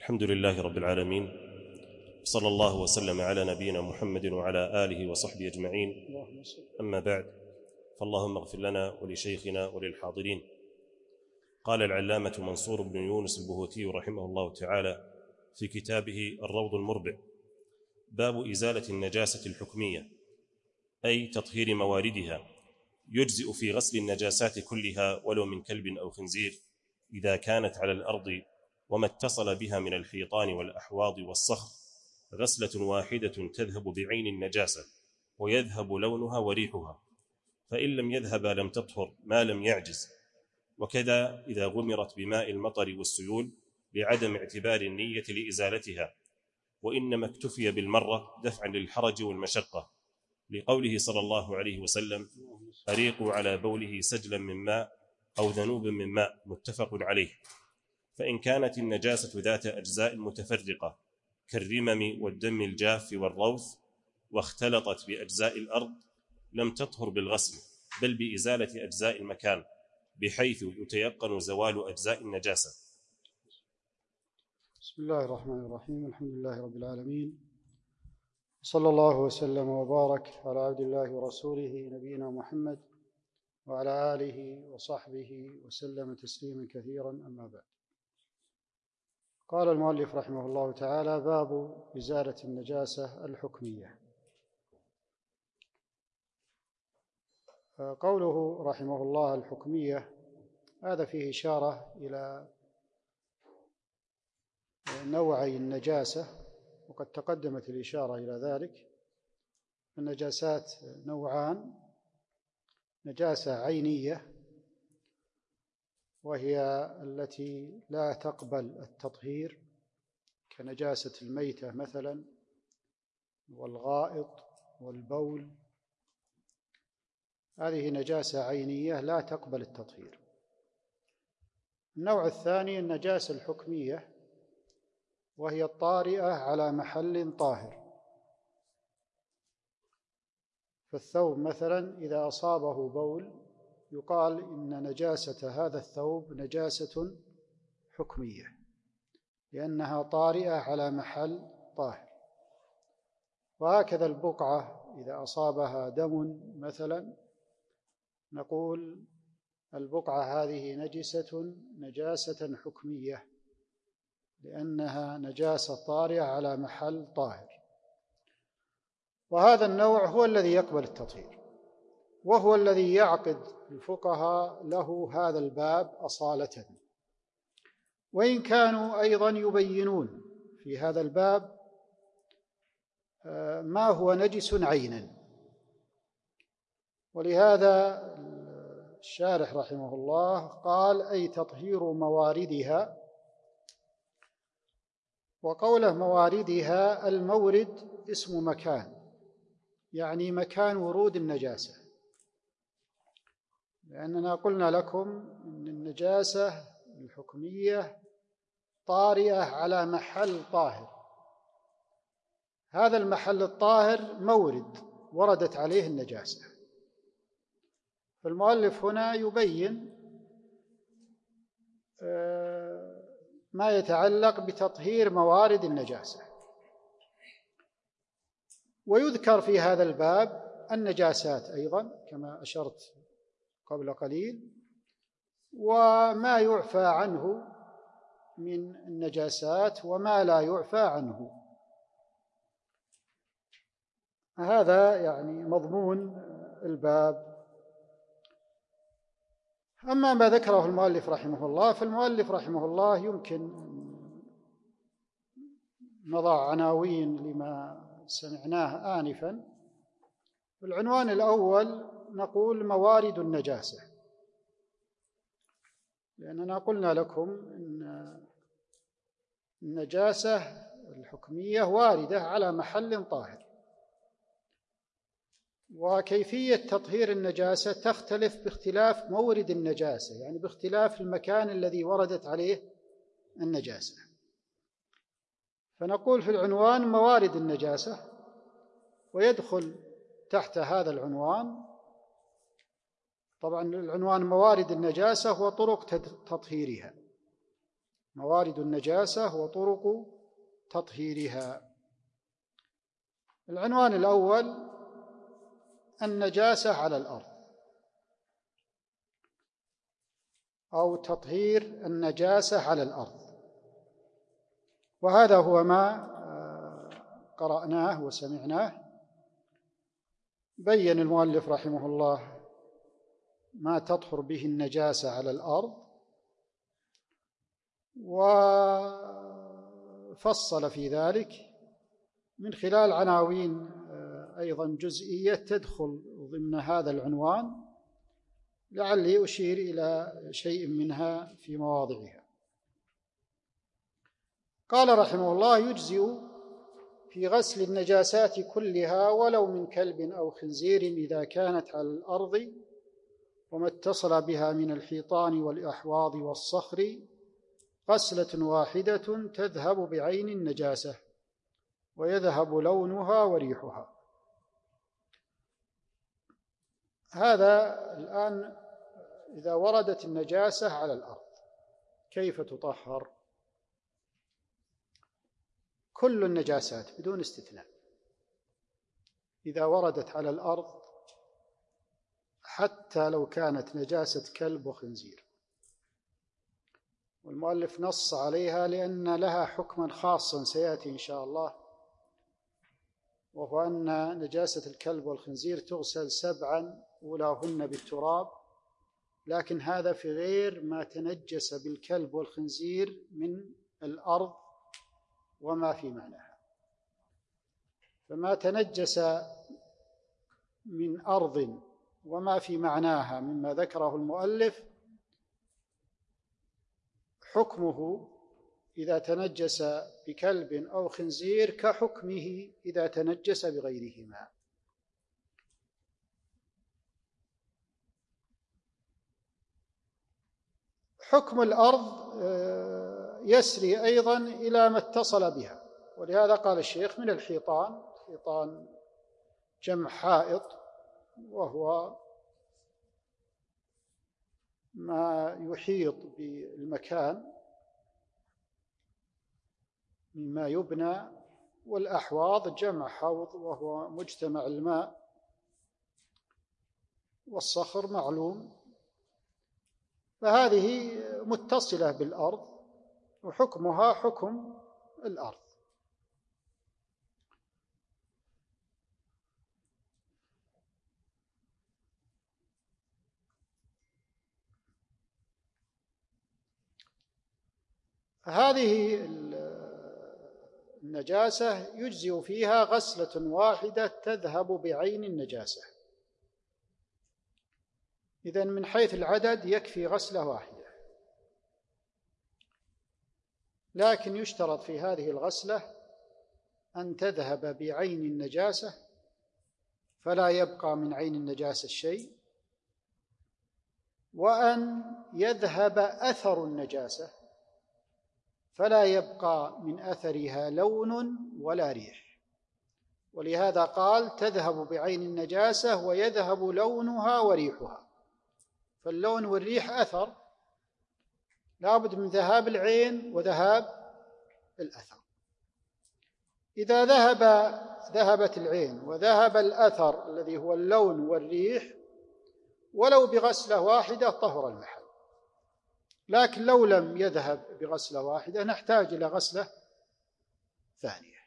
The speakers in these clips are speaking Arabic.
الحمد لله رب العالمين، صلى الله وسلم على نبينا محمد وعلى آله وصحبه أجمعين. أما بعد، فاللهم اغفر لنا ولشيخنا وللحاضرين. قال العلامة منصور بن يونس البهوتي رحمه الله تعالى في كتابه الروض المربع: باب إزالة النجاسة الحكمية، أي تطهير مواردها. يجزئ في غسل النجاسات كلها ولو من كلب أو خنزير إذا كانت على الأرض وما اتصل بها من الحيطان والأحواض والصخر، غسلة واحدة تذهب بعين النجاسة ويذهب لونها وريحها، فإن لم يذهب لم تطهر ما لم يعجز. وكذا إذا غمرت بماء المطر والسيول لعدم اعتبار النية لإزالتها، وإنما اكتفي بالمرة دفعا للحرج والمشقة، لقوله صلى الله عليه وسلم: أريقوا على بوله سجلا من ماء أو ذنوب من ماء، متفق عليه. فإن كانت النجاسة ذات أجزاء متفرقة كالرمم والدم الجاف والروث واختلطت بأجزاء الأرض لم تطهر بالغسل، بل بإزالة أجزاء المكان بحيث يتيقن زوال أجزاء النجاسة. بسم الله الرحمن الرحيم. الحمد لله رب العالمين، صلى الله وسلم وبارك على عبد الله ورسوله نبينا محمد وعلى آله وصحبه وسلم تسليما كثيرا. أما بعد، قال المؤلف رحمه الله تعالى: باب إزالة النجاسة الحكمية. قوله رحمه الله الحكمية، هذا فيه إشارة إلى نوعي النجاسة، وقد تقدمت الإشارة إلى ذلك. النجاسات نوعان: نجاسة عينية وهي التي لا تقبل التطهير، كنجاسة الميتة مثلا والغائط والبول، هذه نجاسة عينية لا تقبل التطهير. النوع الثاني النجاسة الحكمية، وهي الطارئة على محل طاهر. فالثوب مثلا إذا أصابه بول يقال إن نجاسة هذا الثوب نجاسة حكمية، لأنها طارئة على محل طاهر. وهكذا البقعة إذا أصابها دم مثلا نقول البقعة هذه نجاسة حكمية، لأنها نجاسة طارئة على محل طاهر. وهذا النوع هو الذي يقبل التطهير، وهو الذي يعقد الفقهاء له هذا الباب أصالة، وإن كانوا أيضا يبينون في هذا الباب ما هو نجس عينا. ولهذا الشارح رحمه الله قال: أي تطهير مواردها. وقوله مواردها، المورد اسم مكان، يعني مكان ورود النجاسة، لأننا قلنا لكم أن النجاسة الحكمية طارئة على محل طاهر. هذا المحل الطاهر مورد وردت عليه النجاسة. فالمؤلف هنا يبين ما يتعلق بتطهير موارد النجاسة. ويذكر في هذا الباب النجاسات أيضا كما أشرت قبل قليل، وما يعفى عنه من النجاسات وما لا يعفى عنه. هذا يعني مضمون الباب. أما ما ذكره المؤلف رحمه الله، فالمؤلف رحمه الله يمكن نضع عناوين لما سمعناه آنفا. العنوان الأول نقول موارد النجاسة، لأننا قلنا لكم أن النجاسة الحكمية واردة على محل طاهر، وكيفية تطهير النجاسة تختلف باختلاف مورد النجاسة، يعني باختلاف المكان الذي وردت عليه النجاسة. فنقول في العنوان موارد النجاسة، ويدخل تحت هذا العنوان طبعا العنوان موارد النجاسة وطرق تطهيرها. موارد النجاسة وطرق تطهيرها. العنوان الأول: النجاسة على الأرض، أو تطهير النجاسة على الأرض. وهذا هو ما قرأناه وسمعناه. بين المؤلف رحمه الله ما تطهر به النجاسة على الأرض، وفصل في ذلك من خلال عناوين أيضا جزئية تدخل ضمن هذا العنوان، لعلي أشير إلى شيء منها في مواضعها. قال رحمه الله: يجزئ في غسل النجاسات كلها ولو من كلب أو خنزير إذا كانت على الأرض وما اتصل بها من الحيطان والأحواض والصخر غسلة واحدة تذهب بعين النجاسة ويذهب لونها وريحها. هذا الآن إذا وردت النجاسة على الأرض كيف تطهر؟ كل النجاسات بدون استثناء إذا وردت على الأرض، حتى لو كانت نجاسة كلب وخنزير، والمؤلف نص عليها لأن لها حكما خاصا سيأتي إن شاء الله، وهو أن نجاسة الكلب والخنزير تغسل 7 أولاهن بالتراب، لكن هذا في غير ما تنجس بالكلب والخنزير من الأرض وما في معناها. فما تنجس من أرض وما في معناها مما ذكره المؤلف حكمه إذا تنجس بكلب أو خنزير كحكمه إذا تنجس بغيرهما. حكم الأرض يسري أيضا إلى ما اتصل بها، ولهذا قال الشيخ من الحيطان. حيطان جمع حائط، وهو ما يحيط بالمكان مما يبنى، والأحواض جمع حوض وهو مجتمع الماء، والصخر معلوم. فهذه متصلة بالأرض وحكمها حكم الأرض. هذه النجاسة يجزئ فيها غسلة واحدة تذهب بعين النجاسة. إذن من حيث العدد يكفي غسلة واحدة، لكن يشترط في هذه الغسلة أن تذهب بعين النجاسة فلا يبقى من عين النجاسة شيء، وأن يذهب أثر النجاسة فلا يبقى من أثرها لون ولا ريح. ولهذا قال تذهب بعين النجاسة ويذهب لونها وريحها، فاللون والريح أثر، لابد من ذهاب العين وذهاب الأثر. إذا ذهبت العين وذهب الأثر الذي هو اللون والريح ولو بغسلة واحدة طهر المحل، لكن لو لم يذهب بغسلة واحدة نحتاج إلى غسلة ثانية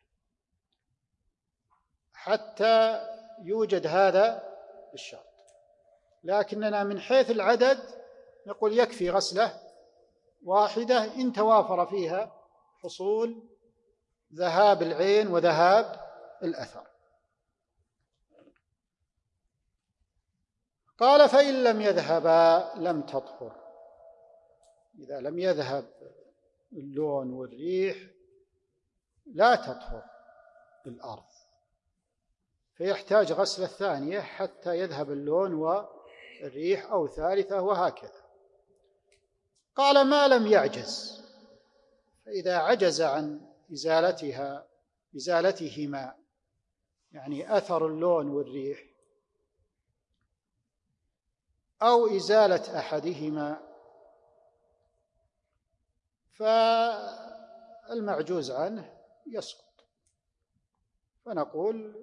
حتى يوجد هذا الشرط. لكننا من حيث العدد نقول يكفي غسلة واحدة إن توافر فيها حصول ذهاب العين وذهاب الأثر. قال: فإن لم يذهبا لم تطهر. إذا لم يذهب اللون والريح لا تطهر الأرض، فيحتاج غسلة ثانية حتى يذهب اللون والريح، أو ثالثة، وهكذا. قال: ما لم يعجز، فإذا عجز عن إزالتهما، يعني أثر اللون والريح أو إزالة أحدهما، فالمعجوز عنه يسقط، فنقول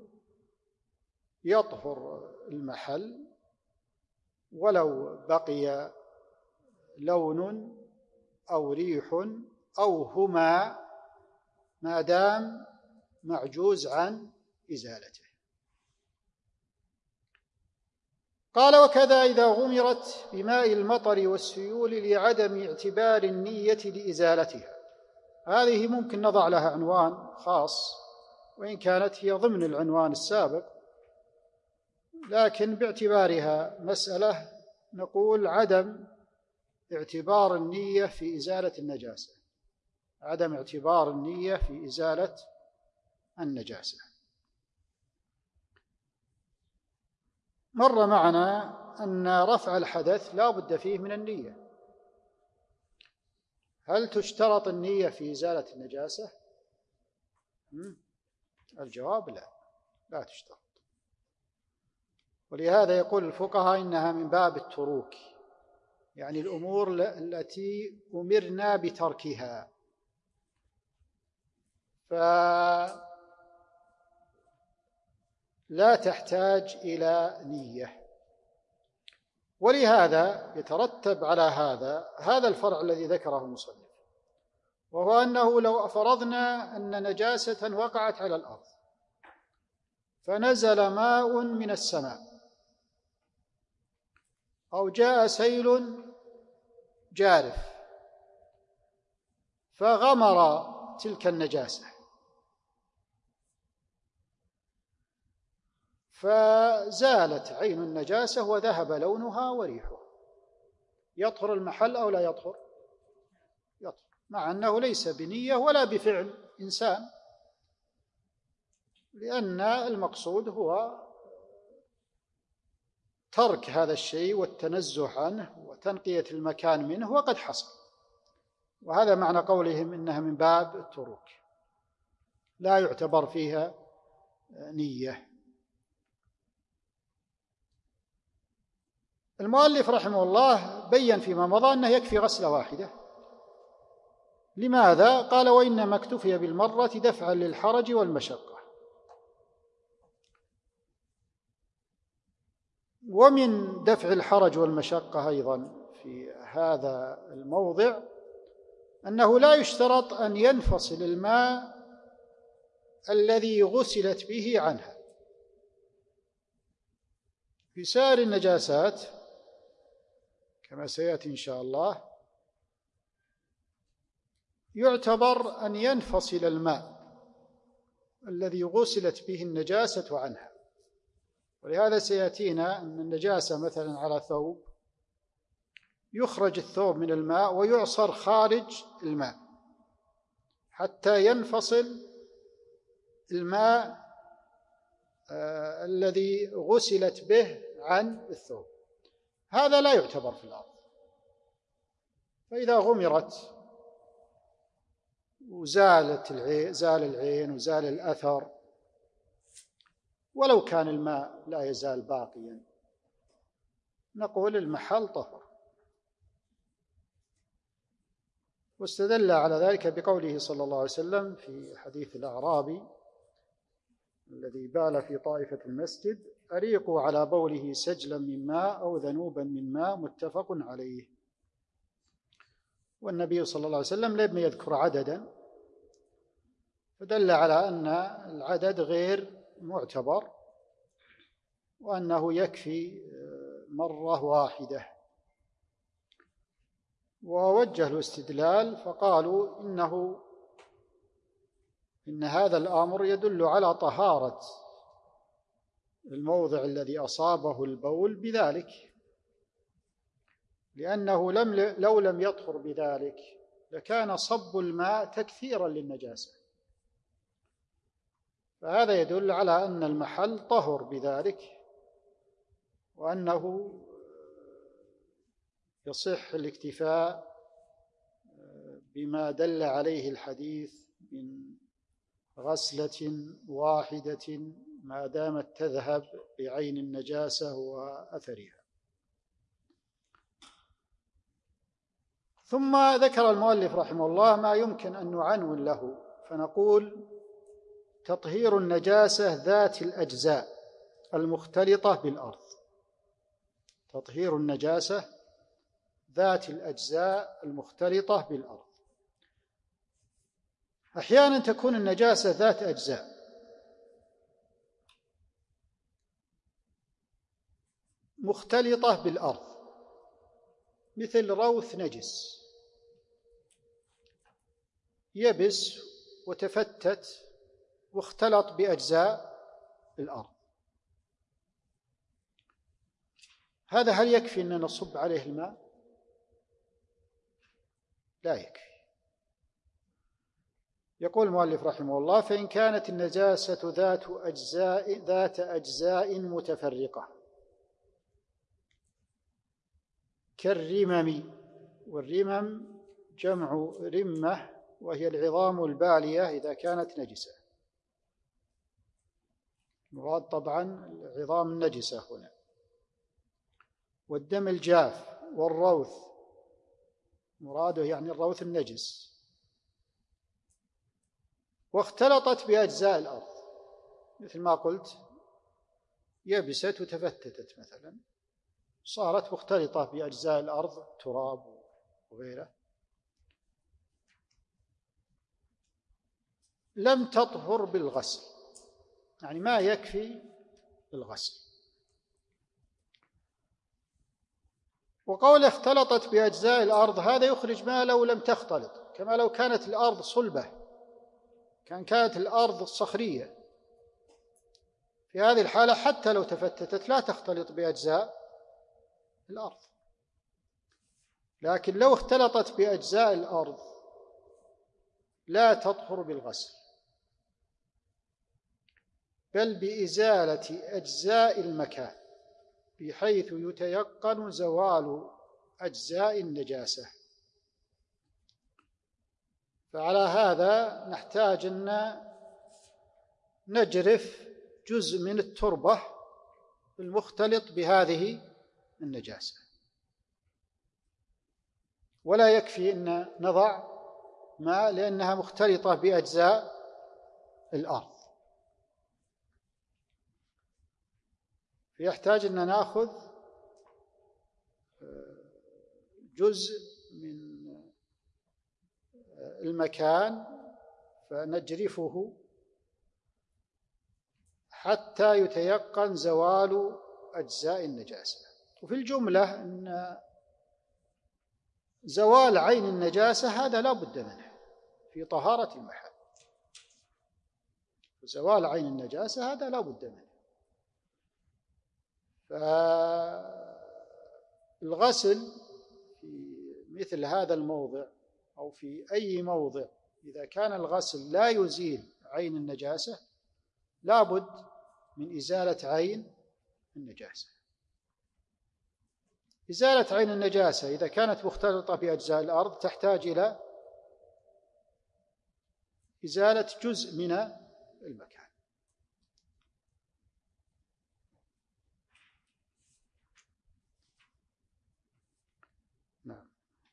يطهر المحل ولو بقي لون أو ريح أو هما، ما دام معجوز عن إزالته. قال: وكذا إذا غمرت بماء المطر والسيول لعدم اعتبار النية لإزالتها. هذه ممكن نضع لها عنوان خاص، وإن كانت هي ضمن العنوان السابق، لكن باعتبارها مسألة نقول عدم اعتبار النية في إزالة النجاسة، عدم اعتبار النية في إزالة النجاسة. مر معنا أن رفع الحدث لا بد فيه من النية. هل تشترط النية في إزالة النجاسة؟ الجواب لا، لا تشترط. ولهذا يقول الفقهاء إنها من باب التروك، يعني الأمور التي أمرنا بتركها، فلا تحتاج إلى نية. ولهذا يترتب على هذا الفرع الذي ذكره المصنف، وهو أنه لو فرضنا أن نجاسة وقعت على الأرض فنزل ماء من السماء أو جاء سيل جارف فغمر تلك النجاسة فزالت عين النجاسة وذهب لونها وريحها، يطهر المحل أو لا يطهر؟ يطهر، مع أنه ليس بنية ولا بفعل إنسان، لأن المقصود هو ترك هذا الشيء والتنزه عنه وتنقية المكان منه، وقد حصل. وهذا معنى قولهم إنها من باب التروك، لا يعتبر فيها نية. المؤلف رحمه الله بيّن فيما مضى أنه يكفي غسلة واحدة. لماذا؟ قال: وإنما اكتفي بالمرة دفعا للحرج والمشقة. ومن دفع الحرج والمشقة أيضا في هذا الموضع أنه لا يشترط أن ينفصل الماء الذي غسلت به عنها. في سائر النجاسات كما سيأتي إن شاء الله يعتبر أن ينفصل الماء الذي غسلت به النجاسة عنها. ولهذا سيأتينا أن النجاسة مثلا على ثوب يخرج الثوب من الماء ويعصر خارج الماء حتى ينفصل الماء الذي غسلت به عن الثوب، هذا لا يعتبر في الأرض. فإذا غمرت زال العين وزال الأثر ولو كان الماء لا يزال باقيا، نقول المحل طهر. واستدل على ذلك بقوله صلى الله عليه وسلم في حديث الأعرابي الذي بال في طائفة المسجد: أريقوا على بوله سجلا من ماء أو ذنوبا من ماء، متفق عليه. والنبي صلى الله عليه وسلم لم يذكر عددا، فدل على أن العدد غير معتبر وأنه يكفي مرة واحدة. ووجه الاستدلال فقالوا إن هذا الأمر يدل على طهارة الموضع الذي أصابه البول بذلك، لأنه لو لم يطهر بذلك لكان صب الماء تكثيرا للنجاسة، فهذا يدل على أن المحل طهر بذلك، وأنه يصح الاكتفاء بما دل عليه الحديث من غسلة واحدة ما دامت تذهب بعين النجاسة وأثرها. ثم ذكر المؤلف رحمه الله ما يمكن أن نعنون له، فنقول: تطهير النجاسة ذات الأجزاء المختلطة بالأرض. تطهير النجاسة ذات الأجزاء المختلطة بالأرض. أحيانا تكون النجاسة ذات أجزاء، مختلطة بالأرض، مثل روث نجس يبس وتفتت واختلط بأجزاء الأرض. هذا هل يكفي أن نصب عليه الماء؟ لا يكفي. يقول المؤلف رحمه الله: فإن كانت النجاسة ذات أجزاء متفرقة كالرمم، والرمم جمع رمة وهي العظام البالية إذا كانت نجسة. مراد طبعا العظام النجسة هنا. والدم الجاف والروث مراده يعني الروث النجس. واختلطت بأجزاء الأرض، مثل ما قلت يبست وتفتتت مثلا، صارت مختلطة بأجزاء الأرض، تراب وغيره، لم تطهر بالغسل، يعني ما يكفي الغسل. وقول اختلطت بأجزاء الأرض هذا يخرج ما لو لم تختلط، كما لو كانت الأرض صلبة، كانت الأرض صخرية، في هذه الحالة حتى لو تفتتت لا تختلط بأجزاء الأرض. لكن لو اختلطت بأجزاء الأرض لا تطهر بالغسل، بل بإزالة أجزاء المكان بحيث يتيقن زوال أجزاء النجاسة. فعلى هذا نحتاج أن نجرف جزء من التربة المختلط بهذه النجاسة، ولا يكفي أن نضع ماء لأنها مختلطة بأجزاء الأرض، فيحتاج أن نأخذ جزء من المكان فنجرفه حتى يتيقن زوال أجزاء النجاسة. وفي الجملة أن زوال عين النجاسة هذا لا بد منه في طهارة المحل، زوال عين النجاسة هذا لا بد منه. فالغسل في مثل هذا الموضع أو في أي موضع إذا كان الغسل لا يزيل عين النجاسة لا بد من إزالة عين النجاسة. إزالة عين النجاسة إذا كانت مختلطة بأجزاء الأرض تحتاج إلى إزالة جزء من المكان. نعم.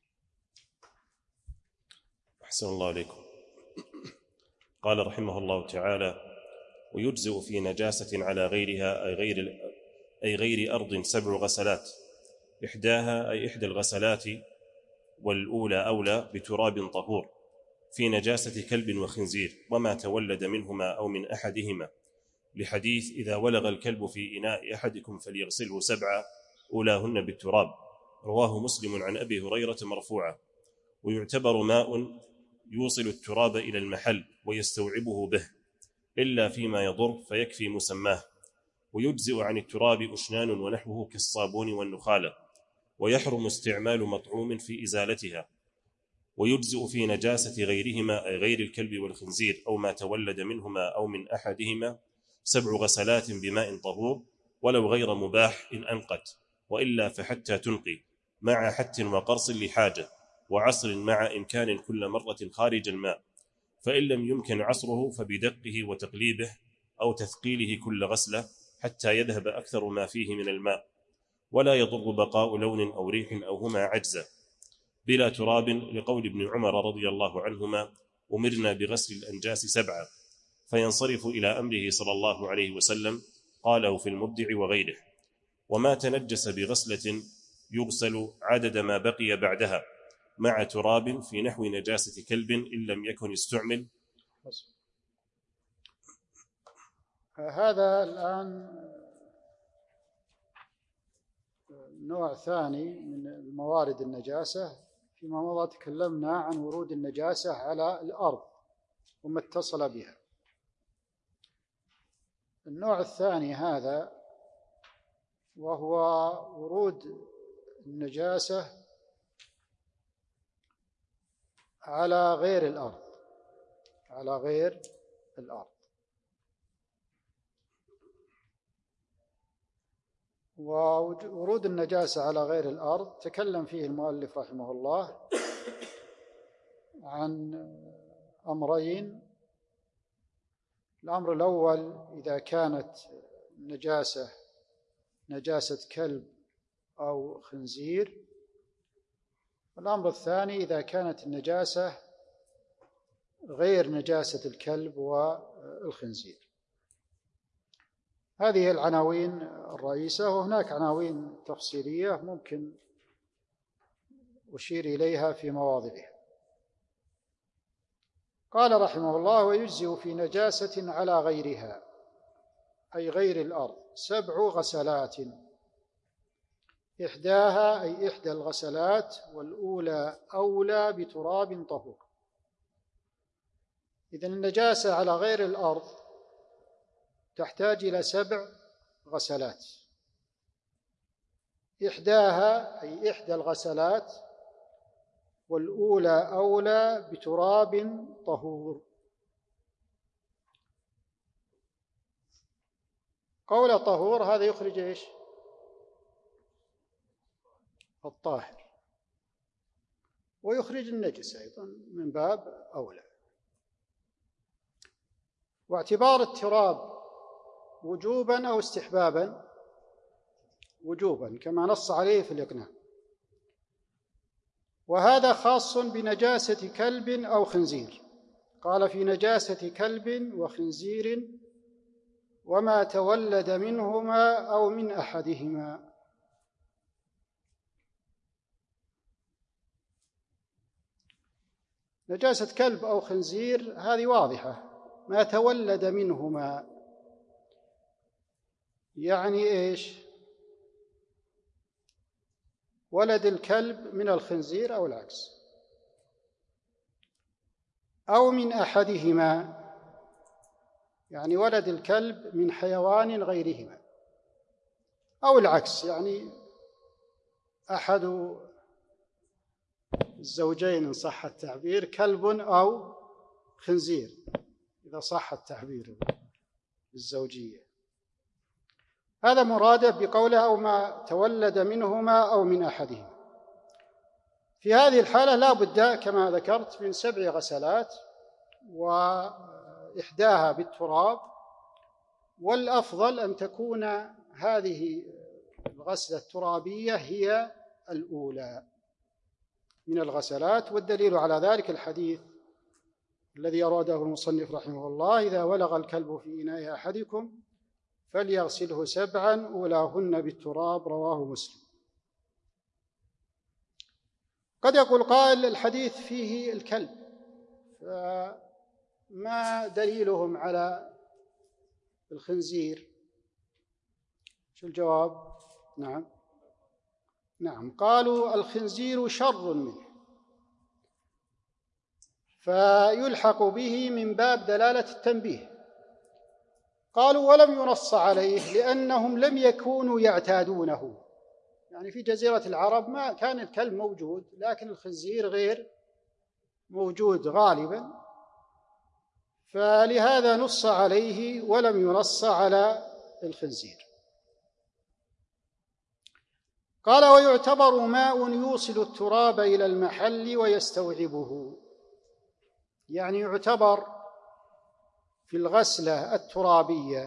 أحسن الله عليكم. قال رحمه الله تعالى: ويجزئ في نجاسة على غيرها أي غير أرض 7 غسلات، إحداها أي إحدى الغسلات والأولى أولى بتراب طهور، في نجاسة كلب وخنزير وما تولد منهما أو من أحدهما، لحديث: إذا ولغ الكلب في إناء أحدكم فليغسله 7 أولاهن بالتراب، رواه مسلم عن أبي هريرة مرفوعا. ويعتبر ماء يوصل التراب إلى المحل ويستوعبه به إلا فيما يضر فيكفي مسماه. ويجزئ عن التراب أشنان ونحوه كالصابون والنخالة، ويحرم استعمال مطعوم في إزالتها. ويجزئ في نجاسة غيرهما أي غير الكلب والخنزير أو ما تولد منهما أو من أحدهما 7 غسلات بماء طهور، ولو غير مباح إن أنقت، وإلا فحتى تنقي، مع حت وقرص لحاجة، وعصر مع إمكان كل مرة خارج الماء، فإن لم يمكن عصره فبدقه وتقليبه أو تثقيله كل غسلة حتى يذهب أكثر ما فيه من الماء، ولا يضر بقاء لون أو ريح أو هما عجزا. بلا تراب، لقول ابن عمر رضي الله عنهما: أمرنا بغسل الأنجاس 7. فينصرف إلى أمره صلى الله عليه وسلم، قاله في المبدع وغيره. وما تنجس بغسلة يغسل عدد ما بقي بعدها مع تراب في نحو نجاسة كلب إن لم يكن استعمل. هذا الآن نوع ثاني من موارد النجاسة. فيما مضى تكلمنا عن ورود النجاسة على الأرض وما اتصل بها. النوع الثاني هذا وهو ورود النجاسة على غير الأرض، على غير الأرض. وورود النجاسة على غير الأرض تكلم فيه المؤلف رحمه الله عن أمرين. الأمر الأول إذا كانت نجاسة كلب أو خنزير، والأمر الثاني إذا كانت النجاسة غير نجاسة الكلب والخنزير. هذه العناوين الرئيسة، وهناك عناوين تفصيلية ممكن أشير إليها في مواضعها. قال رحمه الله: ويجزئ في نجاسة على غيرها، أي غير الأرض، 7 غسلات، إحداها أي إحدى الغسلات، والأولى أولى بتراب طهور. إذن النجاسة على غير الأرض تحتاج إلى 7 غسلات، إحداها أي إحدى الغسلات، والأولى أولى بتراب طهور. قول طهور هذا يخرج إيش؟ الطاهر، ويخرج النجس أيضا من باب أولى. واعتبار التراب وجوبا أو استحبابا؟ وجوبا، كما نص عليه في الإقناع. وهذا خاص بنجاسة كلب أو خنزير. قال: في نجاسة كلب وخنزير وما تولد منهما أو من أحدهما. نجاسة كلب أو خنزير هذه واضحة، ما تولد منهما يعني إيش؟ ولد الكلب من الخنزير أو العكس، أو من أحدهما يعني ولد الكلب من حيوان غيرهما، أو العكس يعني أحد الزوجين إن صح التعبير، كلب أو خنزير إذا صح التعبير بالزوجية. هذا مراده بقوله أو ما تولد منهما أو من أحدهما. في هذه الحالة لا بد كما ذكرت من 7 غسلات، وإحداها بالتراب، والأفضل أن تكون هذه الغسلة الترابية هي الأولى من الغسلات. والدليل على ذلك الحديث الذي أراده المصنف رحمه الله: إذا ولغ الكلب في إناء أحدكم فليغسله 7 أولاهن بالتراب، رواه مسلم. قد يقول قائل: الحديث فيه الكلب، فما دليلهم على الخنزير؟ شو الجواب؟ نعم، قالوا: الخنزير شر منه، فيلحق به من باب دلالة التنبيه. قالوا: ولم ينص عليه لأنهم لم يكونوا يعتادونه، يعني في جزيرة العرب ما كان الكلب موجود، لكن الخنزير غير موجود غالبا، فلهذا نص عليه ولم ينص على الخنزير. قال: ويعتبر ماء يوصل التراب إلى المحل ويستوعبه، يعني يعتبر في الغسلة الترابية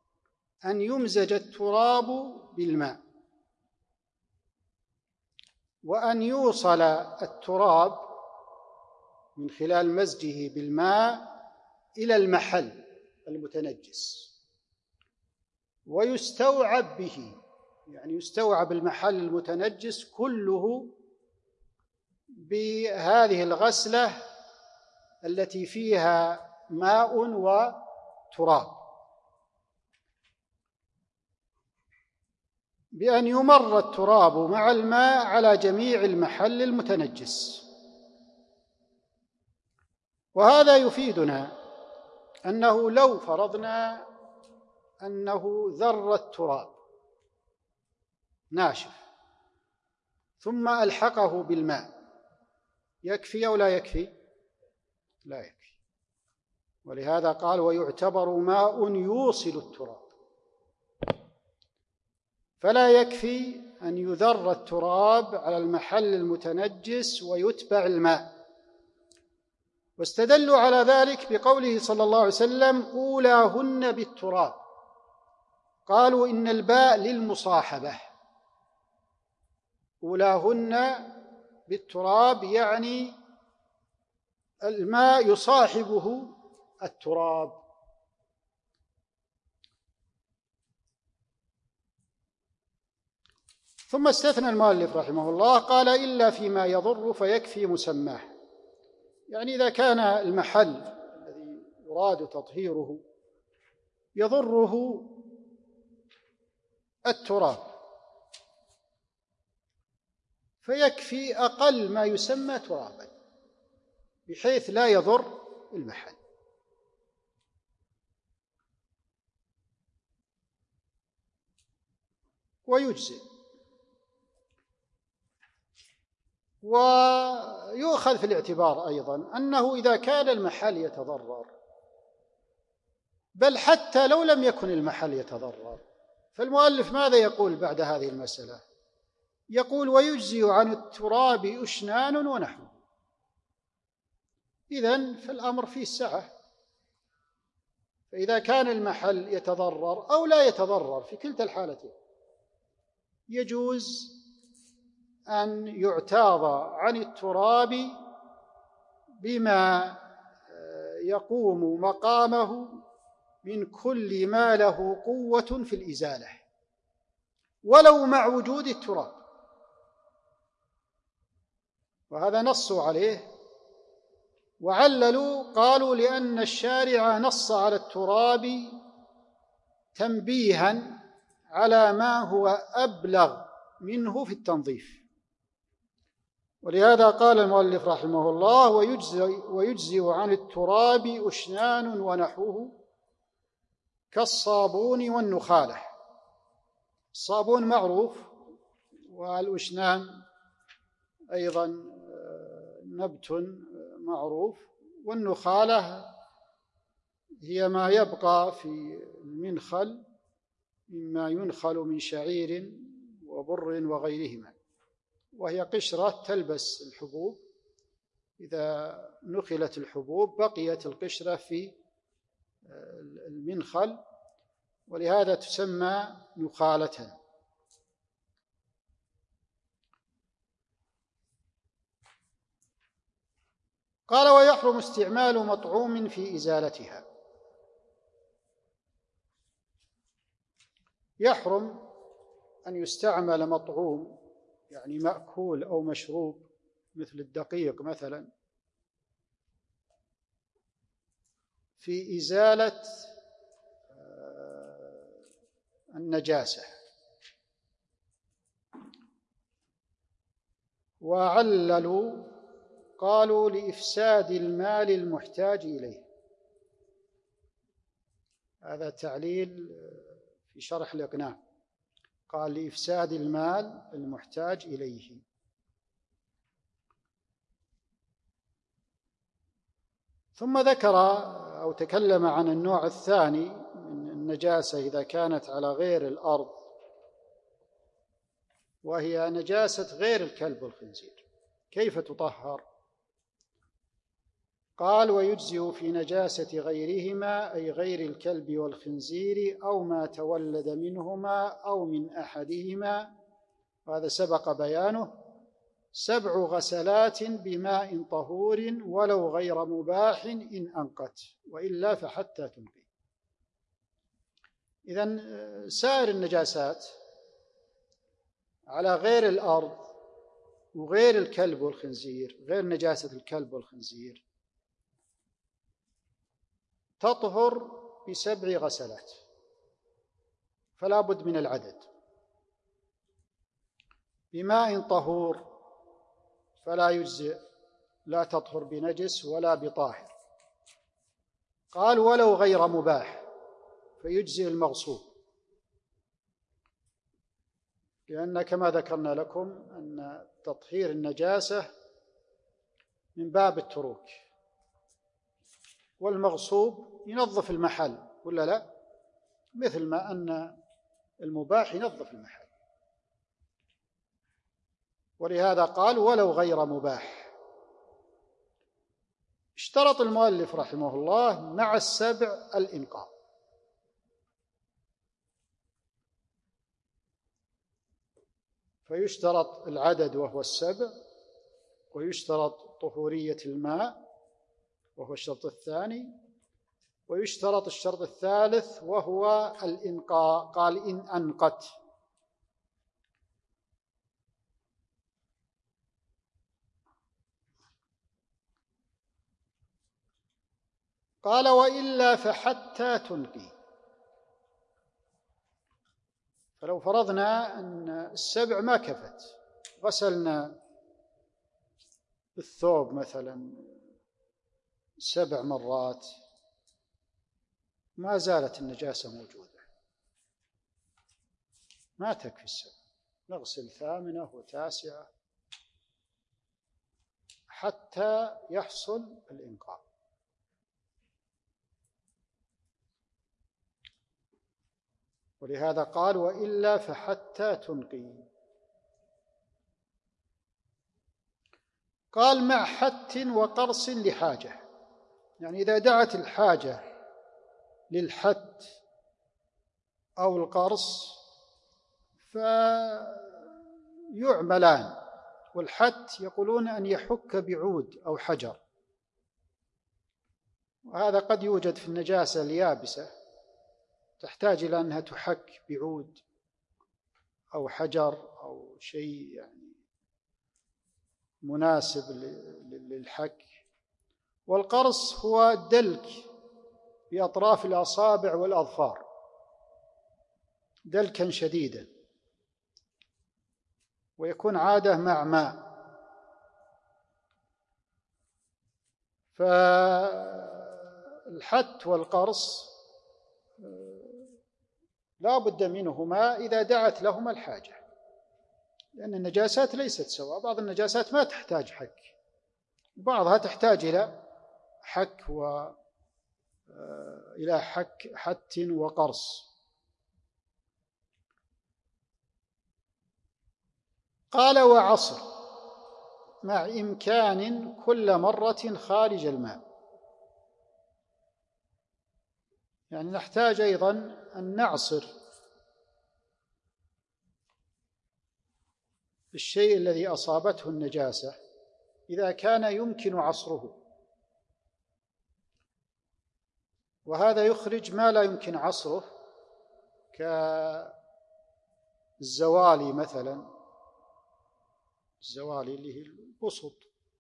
أن يمزج التراب بالماء، وأن يوصل التراب من خلال مزجه بالماء إلى المحل المتنجس ويستوعب به، يعني يستوعب المحل المتنجس كله بهذه الغسلة التي فيها ماء وتراب، بأن يمر التراب مع الماء على جميع المحل المتنجس. وهذا يفيدنا أنه لو فرضنا أنه ذرة تراب ناشف ثم ألحقه بالماء، يكفي أو لا يكفي؟ لا يكفي. ولهذا قال ويعتبر ماء يوصل التراب، فلا يكفي أن يذر التراب على المحل المتنجس ويتبع الماء. واستدلوا على ذلك بقوله صلى الله عليه وسلم أولاهن بالتراب، قالوا إن الباء للمصاحبة، أولاهن بالتراب يعني الماء يصاحبه التراب. ثم استثنى المؤلف رحمه الله قال إلا فيما يضر فيكفي مسماه، يعني إذا كان المحل الذي يراد تطهيره يضره التراب فيكفي أقل ما يسمى ترابا بحيث لا يضر المحل. ويجزئ. ويؤخذ في الاعتبار أيضا أنه إذا كان المحل يتضرر، بل حتى لو لم يكن المحل يتضرر، فالمؤلف ماذا يقول بعد هذه المسألة؟ يقول ويجزئ عن التراب أشنان ونحوه. إذن فالأمر فيه السعة، فإذا كان المحل يتضرر أو لا يتضرر في كلتا الحالتين يجوز أن يعتاض عن التراب بما يقوم مقامه من كل ما له قوة في الإزالة ولو مع وجود التراب. وهذا نصوا عليه وعللوا، قالوا لأن الشارع نص على التراب تنبيها على ما هو أبلغ منه في التنظيف. ولهذا قال المؤلف رحمه الله ويجزئ عن التراب أشنان ونحوه كالصابون والنخالة. الصابون معروف، والأشنان أيضا نبت معروف، والنخالة هي ما يبقى في المنخل مما ينخل من شعير وبر وغيرهما، وهي قشرة تلبس الحبوب، إذا نخلت الحبوب بقيت القشرة في المنخل، ولهذا تسمى نخالة. قال ويحرم استعمال مطعوم في إزالتها. يحرم أن يستعمل مطعوم، يعني مأكول أو مشروب مثل الدقيق مثلا، في إزالة النجاسة. وعللوا قالوا لإفساد المال المحتاج إليه. هذا تعليل في شرح الإقناع، قال لإفساد المال المحتاج إليه. ثم ذكر أو تكلم عن النوع الثاني من النجاسة إذا كانت على غير الأرض، وهي نجاسة غير الكلب والخنزير. كيف تطهر؟ قال ويجزئ في نجاسة غيرهما، أي غير الكلب والخنزير أو ما تولد منهما أو من أحدهما، وهذا سبق بيانه، 7 غسلات بماء طهور ولو غير مباح إن أنقت وإلا فحتى تنقي. إذن سائر النجاسات على غير الأرض وغير الكلب والخنزير، غير نجاسة الكلب والخنزير، تطهر ب7 غسلات، فلا بد من العدد. بماء طهور فلا يجزئ، لا تطهر بنجس ولا بطاهر. قال ولو غير مباح فيجزئ المغصوب، لأن كما ذكرنا لكم أن تطهير النجاسة من باب التروك، والمغصوب ينظف المحل ولا لا، مثل ما أن المباح ينظف المحل. ولهذا قال ولو غير مباح. اشترط المؤلف رحمه الله مع 7 الإنقاء، فيشترط العدد وهو 7، ويشترط طهورية الماء وهو الشرط الثاني، ويشترط الشرط الثالث وهو الإنقاء. قال إن أنقت. قال وإلا فحتى تنقي. فلو فرضنا أن 7 ما كفت، غسلنا الثوب مثلا 7 مرات، ما زالت النجاسة موجودة، ما تكفي 7، نغسل 8 و9 حتى يحصل الإنقاء. ولهذا قال وإلا فحتى تنقي. قال مع حت وقرص لحاجة، يعني إذا دعت الحاجة للحت أو القرص فيعملان. والحت يقولون أن يحك بعود أو حجر، وهذا قد يوجد في النجاسة اليابسة، تحتاج إلى أنها تحك بعود أو حجر أو شيء يعني مناسب للحك. والقرص هو الدلك بأطراف الأصابع والأظفار دلكا شديدا، ويكون عادة مع ماء. فالحت والقرص لا بد منهما إذا دعت لهما الحاجة، لأن النجاسات ليست سواء، بعض النجاسات ما تحتاج حك، بعضها تحتاج إلى حك إلى حت وقرص. قال وعصر مع إمكان كل مرة خارج الماء، يعني نحتاج أيضا أن نعصر الشيء الذي أصابته النجاسة إذا كان يمكن عصره، وهذا يخرج ما لا يمكن عصره كالزوالي مثلا، الزوالي اللي هي البسط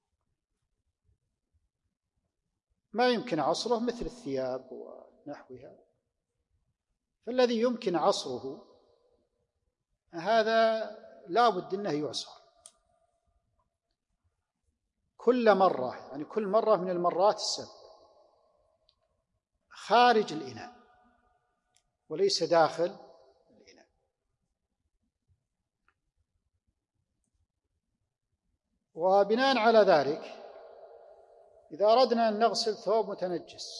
ما يمكن عصره مثل الثياب ونحوها، فالذي يمكن عصره هذا لا بد أنه يعصر كل مرة، يعني كل مرة من المرات 7 خارج الإناء وليس داخل الإناء. وبناء على ذلك إذا أردنا أن نغسل ثوب متنجس،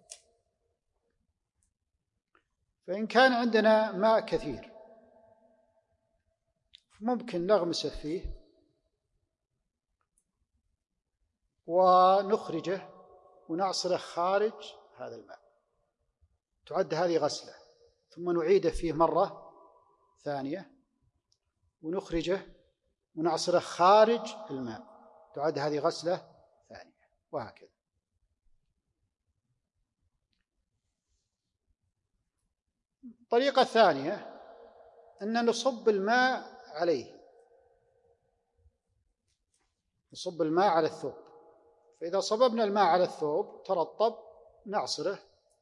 فإن كان عندنا ماء كثير ممكن نغمسه فيه ونخرجه ونعصره خارج هذا الماء، تعد هذه غسلة، ثم نعيده فيه مرة ثانية ونخرجه ونعصره خارج الماء، تعد هذه غسلة ثانية، وهكذا. الطريقة الثانية أن نصب الماء عليه، نصب الماء على الثوب، فإذا صببنا الماء على الثوب ترطب نعصره،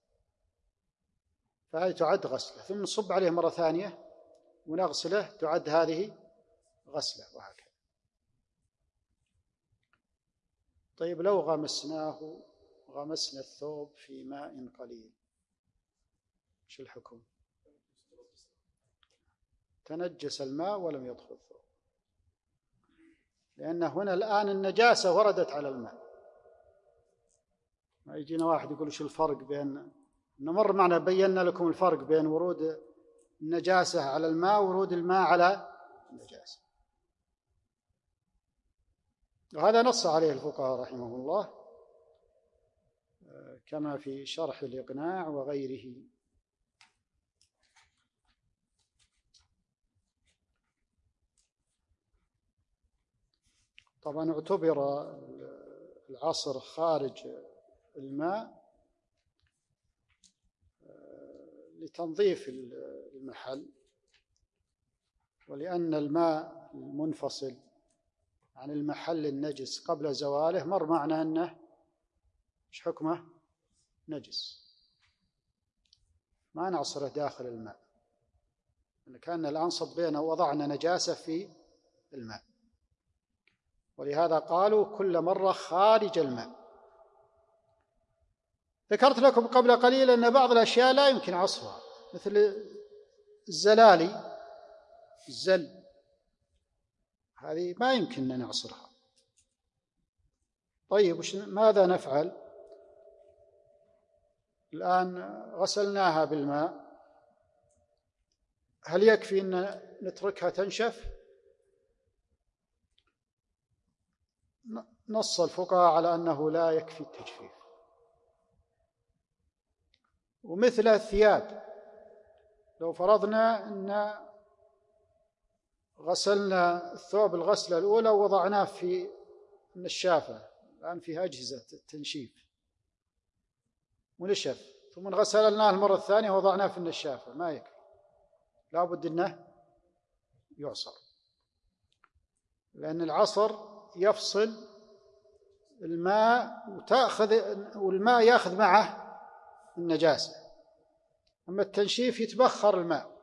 فهذه تعد غسلة، ثم نصب عليه مرة ثانية ونغسله، تعد هذه غسلة، وهكذا. طيب لو غمسنا الثوب في ماء قليل، شو الحكم؟ تنجس الماء ولم يدخل الثوب، لأن هنا الآن النجاسة وردت على الماء. ما يجينا واحد يقول شو الفرق بين، نمر معنا بينا لكم الفرق بين ورود النجاسة على الماء وورود الماء على النجاسة، وهذا نص عليه الفقهاء رحمه الله كما في شرح الإقناع وغيره. طبعا اعتبر العصر خارج الماء لتنظيف المحل، ولأن الماء المنفصل عن المحل النجس قبل زواله مر معنا أنه إيش حكمه؟ نجس، ما نعصره داخل الماء، كان الآن صبينا ووضعنا نجاسة في الماء، ولهذا قالوا كل مرة خارج الماء. ذكرت لكم قبل قليل أن بعض الأشياء لا يمكن عصرها، مثل الزلالي، الزل، هذه ما يمكن أن نعصرها. طيب ماذا نفعل؟ الآن غسلناها بالماء، هل يكفي أن نتركها تنشف؟ نص الفقهاء على أنه لا يكفي التجفيف. ومثل الثياب، لو فرضنا أن غسلنا الثوب الغسلة الأولى ووضعناه في النشافة، الآن فيها أجهزة التنشيف، ونشف، ثم غسلناه المرة الثانية ووضعناه في النشافة، ما يكفي، لا بد أنه يعصر، لأن العصر يفصل الماء والماء يأخذ معه النجاسة، أما التنشيف يتبخر الماء،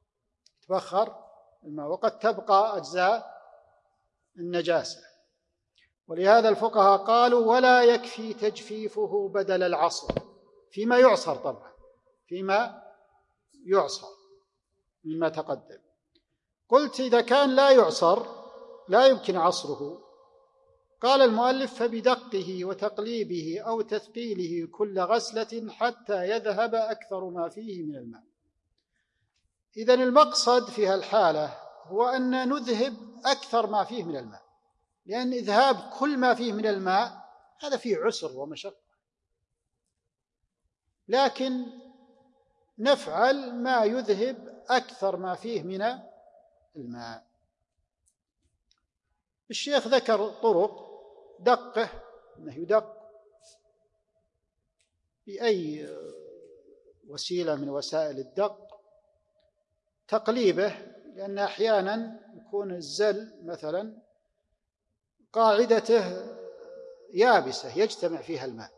وقد تبقى أجزاء النجاسة. ولهذا الفقهاء قالوا ولا يكفي تجفيفه بدل العصر، فيما يعصر، طبعا فيما يعصر مما تقدم. قلت إذا كان لا يعصر، لا يمكن عصره، قال المؤلف فبدقه وتقليبه أو تثقيله كل غسلة حتى يذهب أكثر ما فيه من الماء. إذن المقصد في هالحالة هو أن نذهب أكثر ما فيه من الماء، لأن إذهاب كل ما فيه من الماء هذا فيه عسر ومشقة، لكن نفعل ما يذهب أكثر ما فيه من الماء. الشيخ ذكر طرق دقه، أنه يدق بأي وسيلة من وسائل الدق، تقليبه، لأن أحيانا يكون الزل مثلا قاعدته يابسة يجتمع فيها الماء،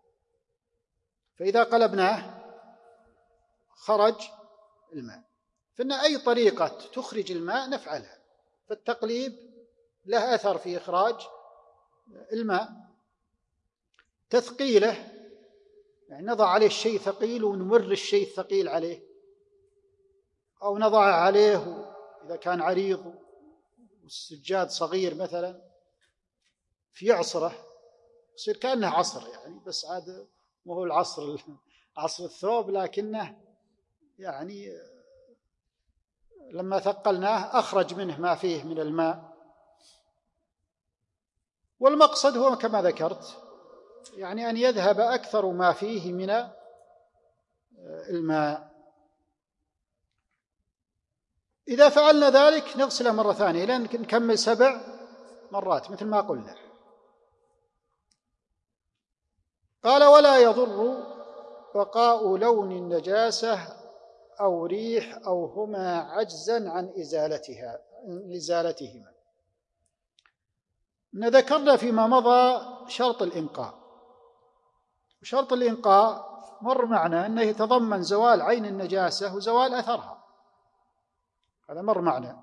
فإذا قلبناه خرج الماء، فإن أي طريقة تخرج الماء نفعلها، فالتقليب له أثر في إخراج الماء. تثقيله يعني نضع عليه شيء ثقيل ونمر الشيء الثقيل عليه، أو نضع عليه إذا كان عريض والسجاد صغير مثلا في عصره، يصير كأنه عصر يعني، بس عاد مو هو العصر عصر الثوب، لكنه يعني لما ثقلناه أخرج منه ما فيه من الماء. والمقصد هو كما ذكرت يعني أن يذهب أكثر ما فيه من الماء. إذا فعلنا ذلك نغسله مرة ثانية لأن نكمل 7 مرات مثل ما قلنا. قال ولا يضر بقاء لون النجاسة أو ريح أو هما عجزا عن إزالتهما. ذكرنا فيما مضى شرط الإنقاء، وشرط الإنقاء مر معنا أنه يتضمن زوال عين النجاسة وزوال أثرها، هذا مر معنا.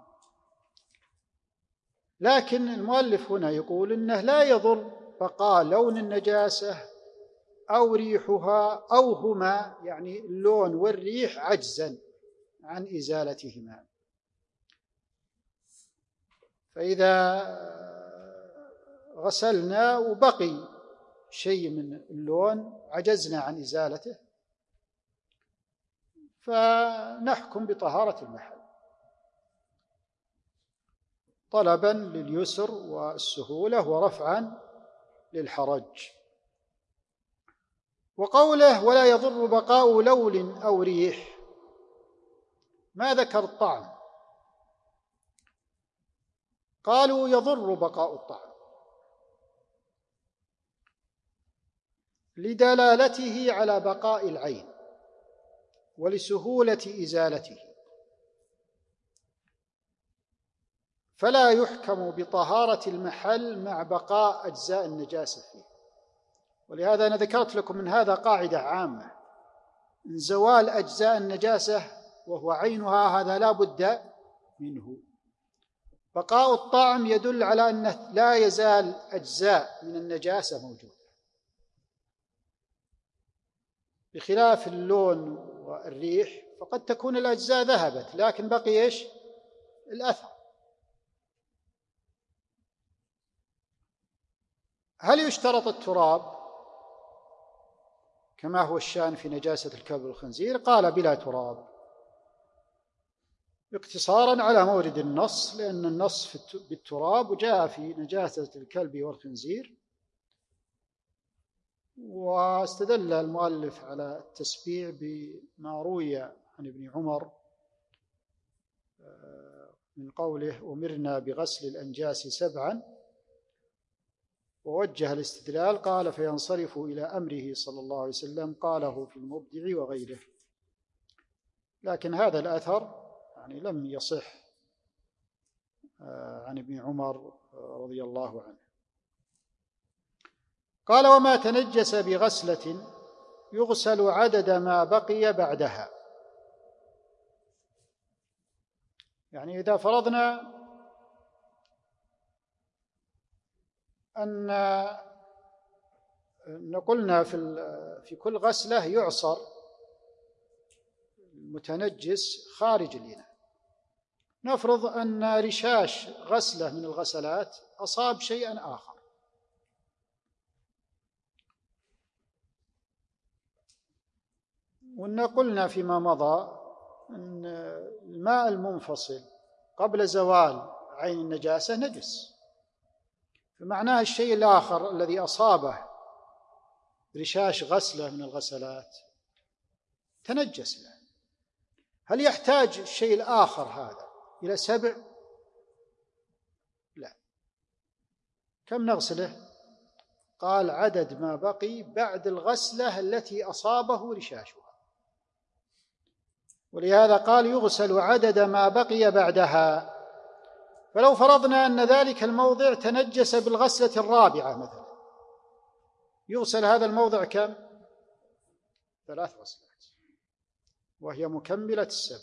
لكن المؤلف هنا يقول إنه لا يضر بقاء لون النجاسة أو ريحها أو هما، يعني اللون والريح، عجزا عن إزالتهما. فإذا غسلنا وبقي شيء من اللون عجزنا عن إزالته فنحكم بطهارة المحل طلبا لليسر والسهولة ورفعا للحرج. وقوله ولا يضر بقاء لون أو ريح، ما ذكر الطعم، قالوا يضر بقاء الطعم لدلالته على بقاء العين ولسهولة إزالته، فلا يحكم بطهارة المحل مع بقاء أجزاء النجاسة فيه. ولهذا أنا ذكرت لكم من هذا قاعدة عامة، إن زوال أجزاء النجاسة وهو عينها هذا لا بد منه. بقاء الطعم يدل على أنه لا يزال أجزاء من النجاسة موجودة، بخلاف اللون والريح فقد تكون الأجزاء ذهبت لكن بقي إيش؟ الأثر. هل يشترط التراب كما هو الشأن في نجاسة الكلب والخنزير؟ قال بلا تراب، اقتصارا على مورد النص، لأن النص بالتراب وجاء في نجاسة الكلب والخنزير. واستدل المؤلف على التسبيع بما روي عن ابن عمر من قوله أمرنا بغسل الأنجاس 7، ووجه الاستدلال قال فينصرف إلى أمره صلى الله عليه وسلم قاله في المبدع وغيره. لكن هذا الأثر يعني لم يصح عن ابن عمر رضي الله عنه. قال وما تنجس بغسلة يغسل عدد ما بقي بعدها. يعني إذا فرضنا أن قلنا في كل غسلة يعصر المتنجس خارج الإناء، نفرض أن رشاش غسلة من الغسلات أصاب شيئا آخر، وأن قلنا فيما مضى أن الماء المنفصل قبل زوال عين النجاسة نجس، فمعناه الشيء الآخر الذي أصابه رشاش غسلة من الغسلات تنجس له. هل يحتاج الشيء الآخر هذا إلى 7؟ لا. كم نغسله؟ قال عدد ما بقي بعد الغسلة التي أصابه رشاشها، ولهذا قال يغسل عدد ما بقي بعدها. فلو فرضنا أن ذلك الموضع تنجس بالغسلة الرابعة مثلا، يغسل هذا الموضع كم؟ 3 غسلات وهي مكملة 7.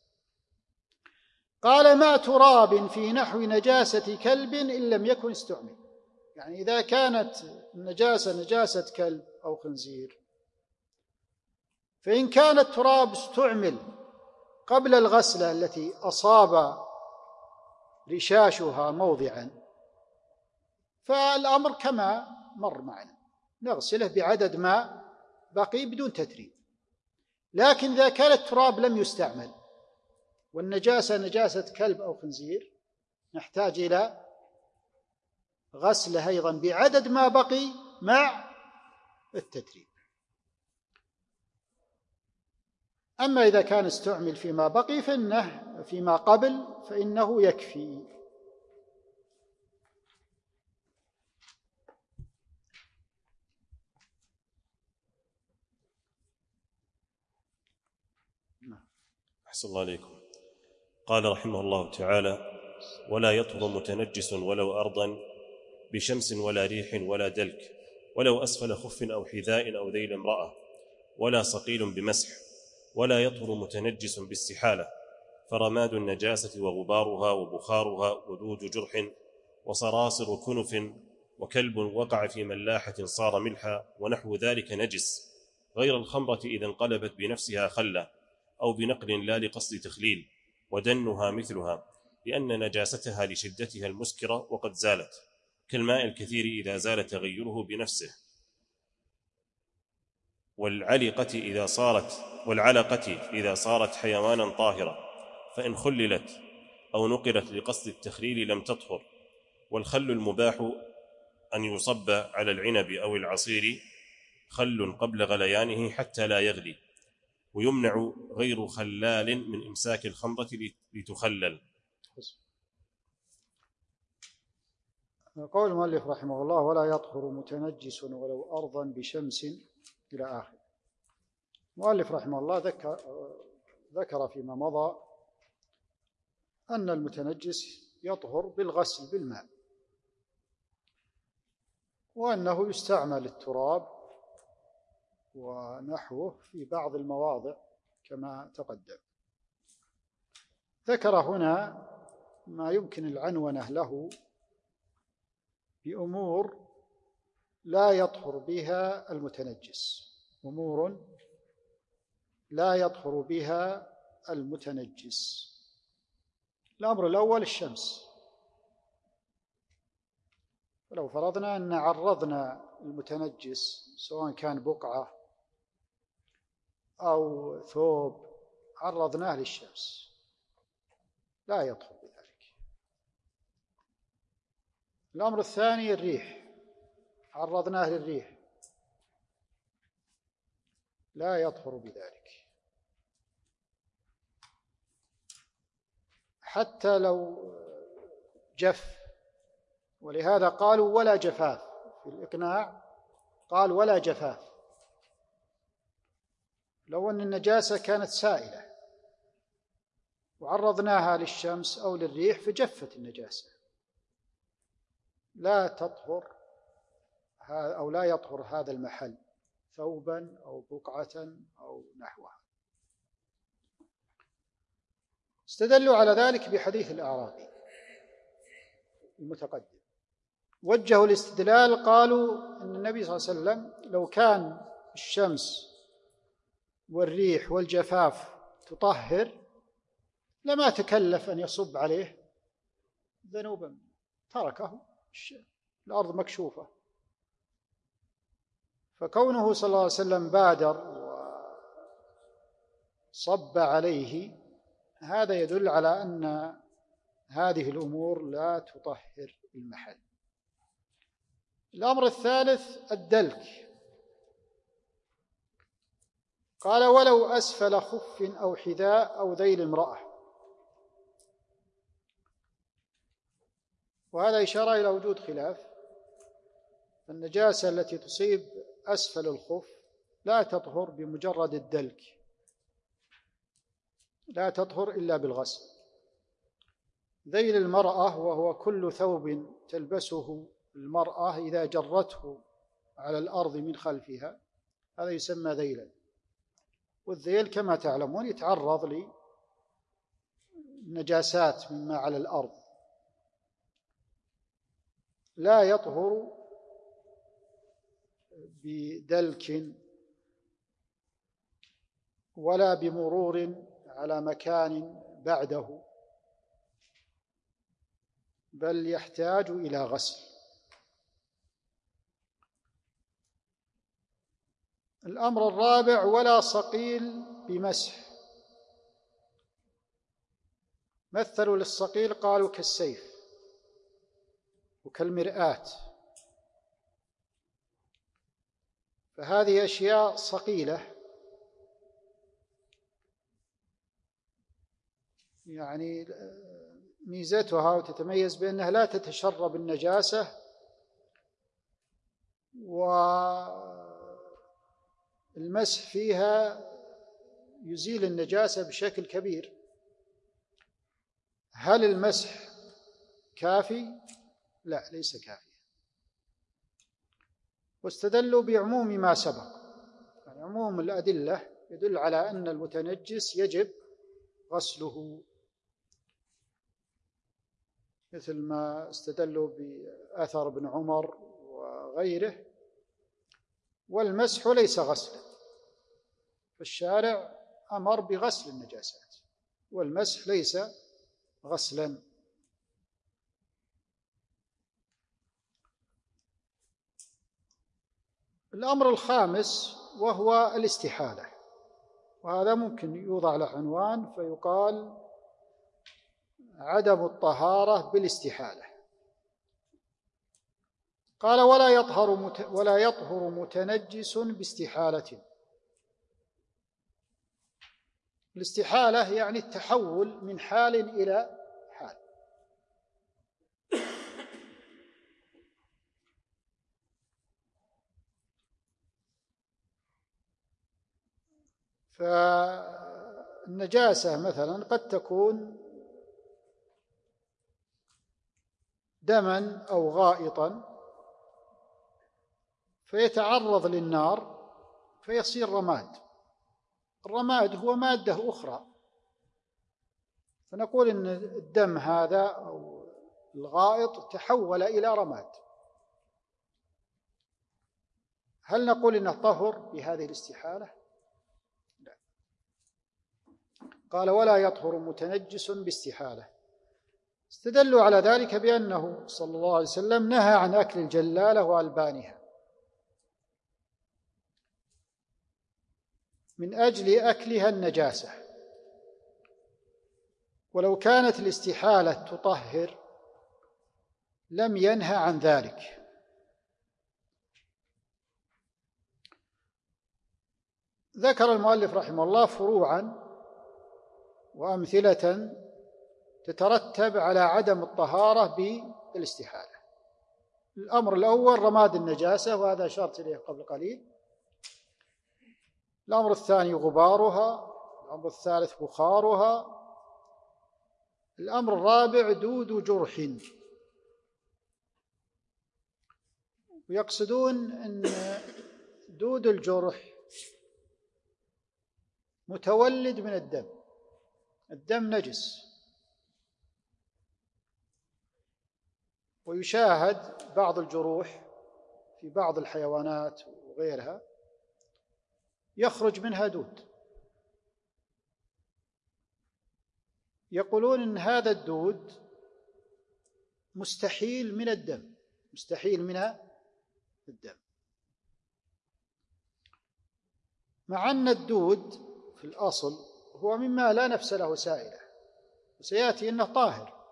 قال مع تراب في نحو نجاسة كلب إن لم يكن استعمل. يعني إذا كانت النجاسة نجاسة كلب أو خنزير، فإن كان التراب استعمل قبل الغسلة التي أصاب رشاشها موضعا فالأمر كما مر معنا، نغسله بعدد ما بقي بدون تتريب. لكن إذا كان التراب لم يستعمل والنجاسة نجاسة كلب أو خنزير نحتاج إلى غسله أيضا بعدد ما بقي مع التتريب. أما إذا كان استعمل فيما بقي فيما قبل فإنه يكفي. أحسن الله عليكم. قال رحمه الله تعالى: ولا يطهر متنجس ولو أرضا بشمس ولا ريح ولا دلك، ولو أسفل خف أو حذاء أو ذيل امرأة، ولا صقيل بمسح. ولا يطهر متنجس باستحالة، فرماد النجاسة وغبارها وبخارها ودود جرح وصراصر كنف وكلب وقع في ملاحة صار ملحا ونحو ذلك نجس، غير الخمرة إذا انقلبت بنفسها خلا أو بنقل لا لقصد تخليل، ودنها مثلها، لأن نجاستها لشدتها المسكرة وقد زالت، كالماء الكثير إذا زال تغيره بنفسه. والعلقة إذا صارت حيوانا طاهرة، فإن خللت أو نقلت لقصد التخليل لم تطهر. والخل المباح أن يصب على العنب أو العصير خل قبل غليانه حتى لا يغلي، ويمنع غير خلال من إمساك الخمرة لتخلل. قول المؤلف رحمه الله: ولا يطهر متنجس ولو أرضا بشمس، إلى آخر. المؤلف رحمه الله ذكر فيما مضى أن المتنجس يطهر بالغسل بالماء، وأنه يستعمل التراب ونحوه في بعض المواضع كما تقدم. ذكر هنا ما يمكن العنونة له بأمور لا يطهر بها المتنجس، أمور لا يطهر بها المتنجس. الأمر الأول الشمس. فلو فرضنا أن عرضنا المتنجس سواء كان بقعة أو ثوب، عرضناه للشمس، لا يطهر بذلك. الأمر الثاني الريح، عرضناه للريح، لا يطهر بذلك. حتى لو جف، ولهذا قالوا ولا جفاف في الإقناع، قال ولا جفاف. لو أن النجاسة كانت سائلة وعرضناها للشمس أو للريح فجفت النجاسة، لا تطهر أو لا يطهر هذا المحل، ثوبا أو بقعة أو نحوها. استدلوا على ذلك بحديث الأعرابي المتقدم، وجهوا الاستدلال، قالوا أن النبي صلى الله عليه وسلم لو كان الشمس والريح والجفاف تطهر لما تكلف أن يصب عليه ذنوبا، تركه، الأرض مكشوفة. فكونه صلى الله عليه وسلم بادر وصب عليه، هذا يدل على أن هذه الأمور لا تطهر المحل. الأمر الثالث الدلك. قال ولو أسفل خف أو حذاء أو ذيل امرأة، وهذا إشارة إلى وجود خلاف. النجاسة التي تصيب أسفل الخف لا تطهر بمجرد الدلك، لا تطهر إلا بالغسل. ذيل المرأة وهو كل ثوب تلبسه المرأة إذا جرته على الأرض من خلفها، هذا يسمى ذيلا. والذيل كما تعلمون يتعرض لنجاسات مما على الأرض، لا يطهر بدلك ولا بمرور على مكان بعده، بل يحتاج إلى غسل. الأمر الرابع ولا صقيل بمسح. مثلوا للصقيل قالوا كالسيف وكالمرآة، فهذه أشياء صقيلة يعني ميزتها وتتميز بأنها لا تتشرب النجاسة، والمسح فيها يزيل النجاسة بشكل كبير. هل المسح كافي؟ لا، ليس كافيا. واستدلوا بعموم ما سبق، يعني عموم الأدلة يدل على أن المتنجس يجب غسله، مثل ما استدلوا بأثر ابن عمر وغيره. والمسح ليس غسلا، فالشارع أمر بغسل النجاسات، والمسح ليس غسلا. الأمر الخامس وهو الاستحالة، وهذا ممكن يوضع له عنوان فيقال عدم الطهارة بالاستحالة. قال ولا يطهر متنجس باستحالة. الاستحالة يعني التحول من حال إلى حال. فالنجاسة مثلا قد تكون دما أو غائطا فيتعرض للنار فيصير رماد. الرماد هو مادة أخرى، فنقول إن الدم هذا أو الغائط تحول إلى رماد. هل نقول إنه طهر بهذه الاستحالة؟ لا. قال ولا يطهر متنجس باستحالة. استدلوا على ذلك بأنه صلى الله عليه وسلم نهى عن أكل الجلالة وألبانها من أجل أكلها النجاسة، ولو كانت الاستحالة تطهر لم ينهى عن ذلك. ذكر المؤلف رحمه الله فروعا وأمثلة تترتب على عدم الطهارة بالاستحالة. الأمر الأول رماد النجاسة، وهذا أشرت إليه قبل قليل. الأمر الثاني غبارها. الأمر الثالث بخارها. الأمر الرابع دود جرح. ويقصدون أن دود الجرح متولد من الدم. الدم نجس، ويشاهد بعض الجروح في بعض الحيوانات وغيرها يخرج منها دود. يقولون إن هذا الدود مستحيل من الدم، مستحيل من الدم، مع أن الدود في الأصل هو مما لا نفس له سائلة، وسيأتي أنه طاهر،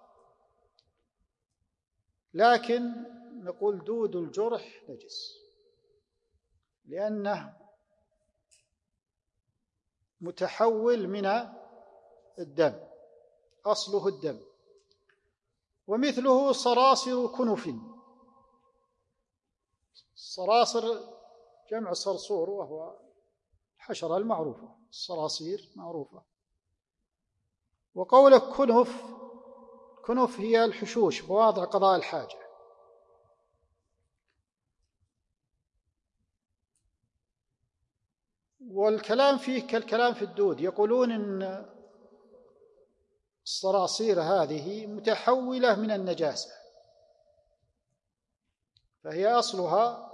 لكن نقول دود الجرح نجس لأنه متحول من الدم، أصله الدم. ومثله صراصر كنف. الصراصر جمع صرصور، وهو الحشرة المعروفة، الصراصير معروفة. وقولك كنف، كنف هي الحشوش، مواضع قضاء الحاجة. والكلام فيه كالكلام في الدود. يقولون إن الصراصير هذه متحولة من النجاسة، فهي أصلها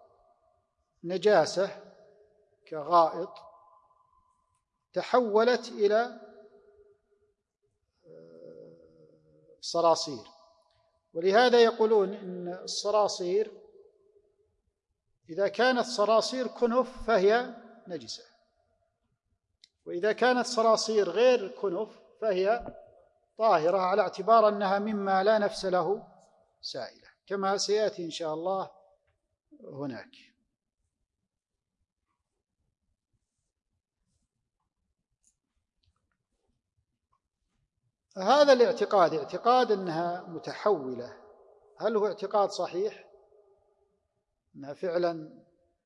نجاسة كغائط تحولت إلى صراصير. ولهذا يقولون إن الصراصير إذا كانت صراصير كنف فهي نجسة، وإذا كانت صراصير غير كنف فهي طاهرة، على اعتبار أنها مما لا نفس له سائلة، كما سيأتي إن شاء الله هناك. هذا الاعتقاد اعتقاد أنها متحولة، هل هو اعتقاد صحيح أنها فعلا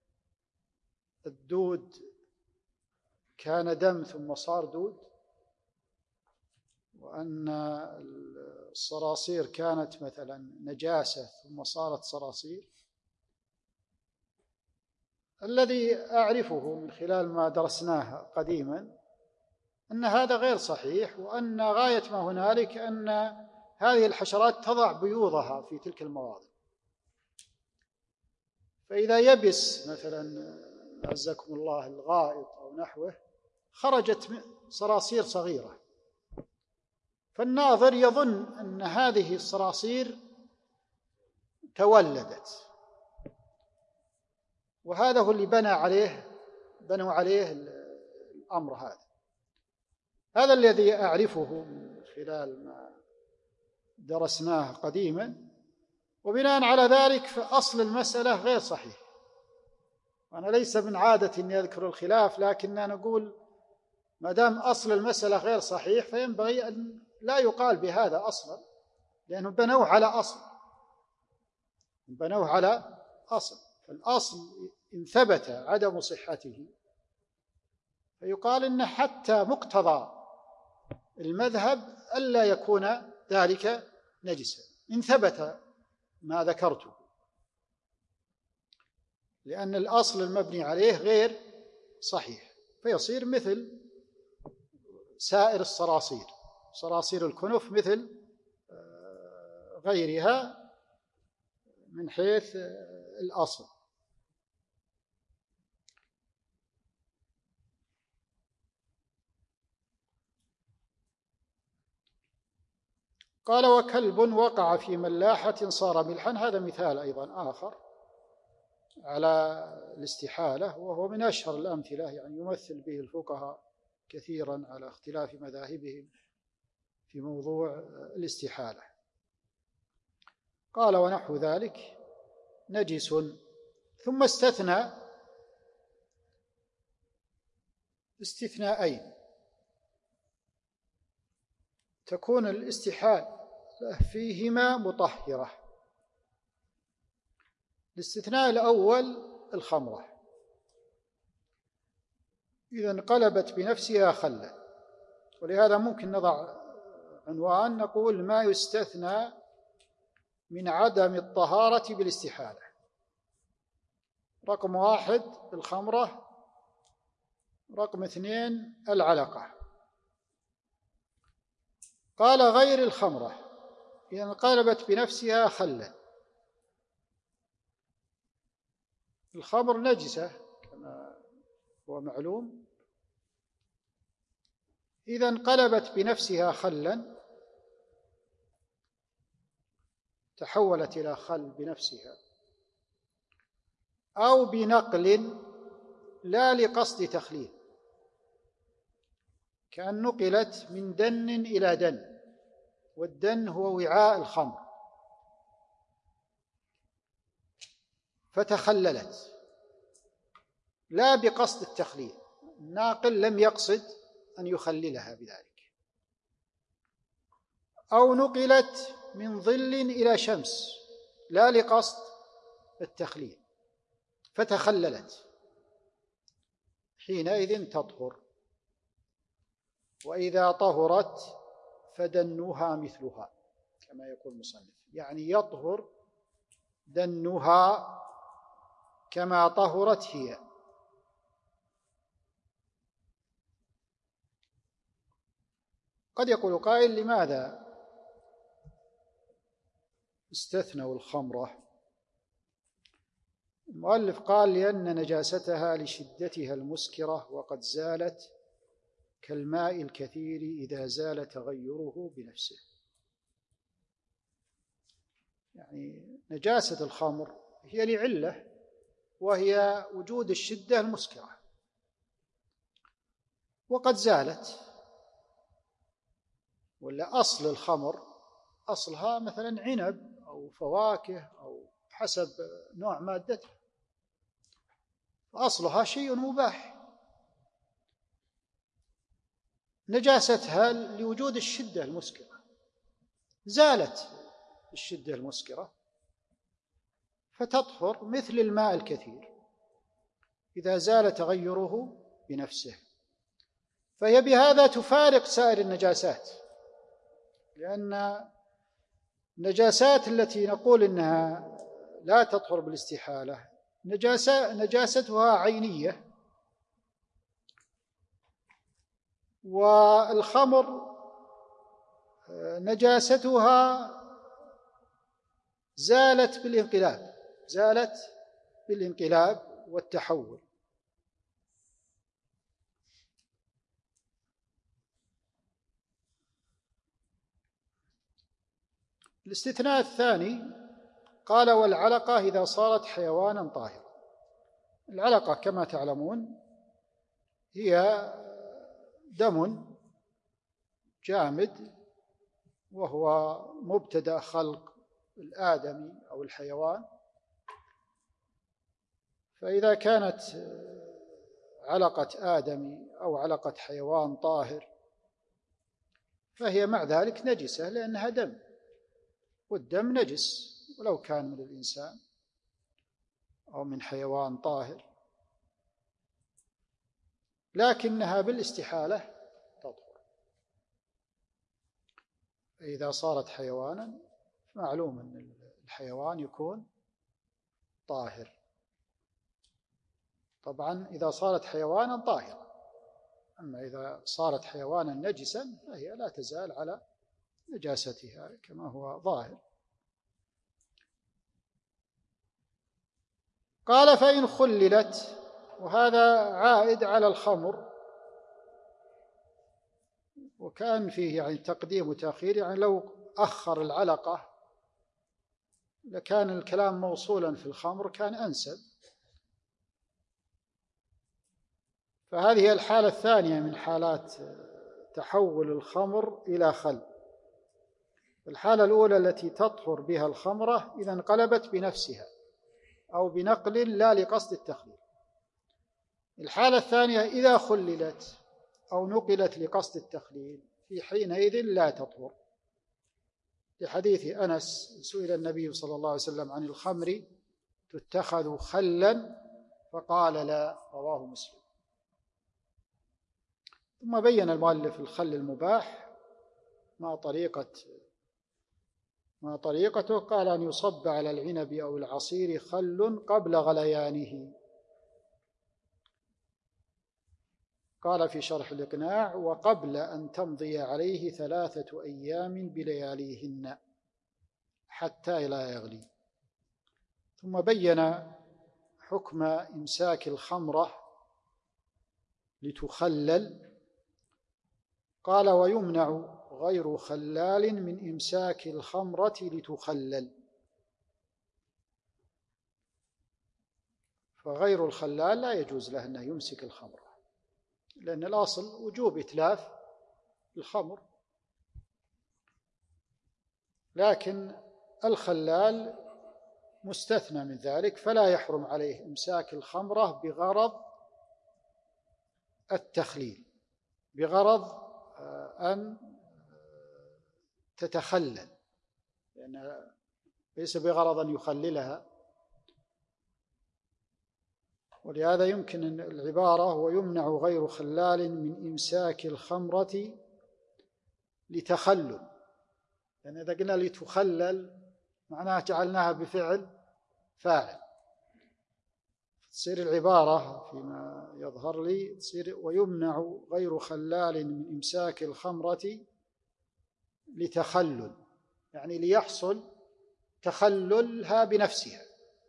الدود كان دم ثم صار دود، وأن الصراصير كانت مثلا نجاسة ثم صارت صراصير؟ الذي أعرفه من خلال ما درسناه قديما أن هذا غير صحيح، وأن غاية ما هنالك أن هذه الحشرات تضع بيوضها في تلك المواضع، فإذا يبس مثلا عزكم الله الغائط أو نحوه خرجت صراصير صغيرة، فالناظر يظن أن هذه الصراصير تولدت، وهذا هو اللي بنوا عليه الأمر هذا الذي أعرفه من خلال ما درسناه قديما، وبناء على ذلك فأصل المسألة غير صحيح. وأنا ليس من عادتي أن أذكر الخلاف، لكننا نقول ما دام أصل المسألة غير صحيح فينبغي أن لا يقال بهذا أصلا، لأنهم بنوه على أصل، فالأصل إن ثبت عدم صحته فيقال إن حتى مقتضى المذهب ألا يكون ذلك نجسا إن ثبت ما ذكرته، لأن الأصل المبني عليه غير صحيح، فيصير مثل سائر الصراصير، صراصير الكنف مثل غيرها من حيث الأصل. قال وكلب وقع في ملاحة صار ملحا، هذا مثال أيضا آخر على الاستحالة، وهو من أشهر الأمثلة، يعني يمثل به الفقهاء كثيرا على اختلاف مذاهبهم في موضوع الاستحالة. قال ونحو ذلك نجس، ثم استثنى استثناءين تكون الاستحالة فيهما مطهرة. الاستثناء الأول الخمرة، إذا انقلبت بنفسها خلا، ولهذا ممكن نضع عنوان نقول ما يستثنى من عدم الطهارة بالاستحالة. رقم 1 الخمرة، رقم 2 العلقة. قال غير الخمرة إذا انقلبت بنفسها خلا، الخمر نجسة كما هو معلوم، إذا انقلبت بنفسها خلا تحولت إلى خل بنفسها أو بنقل لا لقصد تخليل، كأن نقلت من دن إلى دن، والدن هو وعاء الخمر، فتخللت لا بقصد التخليل، الناقل لم يقصد أن يخللها بذلك، أو نقلت من ظل إلى شمس لا لقصد التخليل فتخللت، حينئذ تطهر. وإذا طهرت فدنها مثلها كما يقول المصنف، يعني يطهر دنها كما طهرت هي. قد يقول قائل لماذا استثنوا الخمرة؟ المؤلف قال لأن نجاستها لشدتها المسكرة وقد زالت كالماء الكثير إذا زال تغيره بنفسه. يعني نجاسة الخمر هي لعلة، وهي وجود الشدة المسكرة، وقد زالت. ولا أصل الخمر أصلها مثلا عنب أو فواكه أو حسب نوع مادتها، أصلها شيء مباح، نجاستها لوجود الشدة المسكرة، زالت الشدة المسكرة فتطهر مثل الماء الكثير إذا زال تغيره بنفسه، فهي بهذا تفارق سائر النجاسات، لأن النجاسات التي نقول إنها لا تطهر بالاستحالة نجاستها عينية، والخمر نجاستها زالت بالانقلاب والتحول. الاستثناء الثاني قال: والعلقة إذا صارت حيوانا طاهرا. العلقة كما تعلمون هي دم جامد، وهو مبتدأ خلق الآدمي أو الحيوان، فإذا كانت علقة آدمي أو علقة حيوان طاهر فهي مع ذلك نجسة، لأنها دم، والدم نجس ولو كان من الإنسان أو من حيوان طاهر، لكنها بالاستحالة تطهر. إذا صارت حيوانا معلوم أن الحيوان يكون طاهر، طبعا إذا صارت حيوانا طاهرة، أما إذا صارت حيوانا نجسا فهي لا تزال على نجاستها كما هو ظاهر. قال: فإن خللت، وهذا عائد على الخمر، وكان فيه يعني تقديم وتأخير، يعني لو أخر العلقة لكان الكلام موصولا في الخمر كان أنسب. فهذه هي الحالة الثانية من حالات تحول الخمر إلى خل. الحالة الأولى التي تطهر بها الخمرة إذا انقلبت بنفسها أو بنقل لا لقصد التخليل. الحالة الثانية إذا خللت أو نقلت لقصد التخليل، في حينئذ لا تطهر، لحديث أنس: سئل النبي صلى الله عليه وسلم عن الخمر تتخذ خلا فقال لا، رواه مسلم. ثم بين المؤلف الخل المباح ما طريقته، قال: أن يصب على العنب أو العصير خل قبل غليانه. قال في شرح الإقناع: وقبل أن تمضي عليه 3 أيام بلياليهن حتى لا يغلي. ثم بين حكم إمساك الخمرة لتخلل. قال: ويمنع غير خلال من إمساك الخمرة لتخلل. فغير الخلال لا يجوز له أنه يمسك الخمرة، لأن الأصل وجوب إتلاف الخمر، لكن الخلال مستثنى من ذلك، فلا يحرم عليه إمساك الخمرة بغرض التخليل، بغرض أن تتخلل، لأن ليس بغرض أن يخللها. ولهذا يمكن العبارة: ويمنع غير خلال من إمساك الخمرة لتخلل، لأن إذا قلنا لتخلل معناها جعلناها بفعل فاعل، تصير العبارة فيما يظهر لي تصير: ويمنع غير خلال من إمساك الخمرة لتخلل، يعني ليحصل تخللها بنفسها.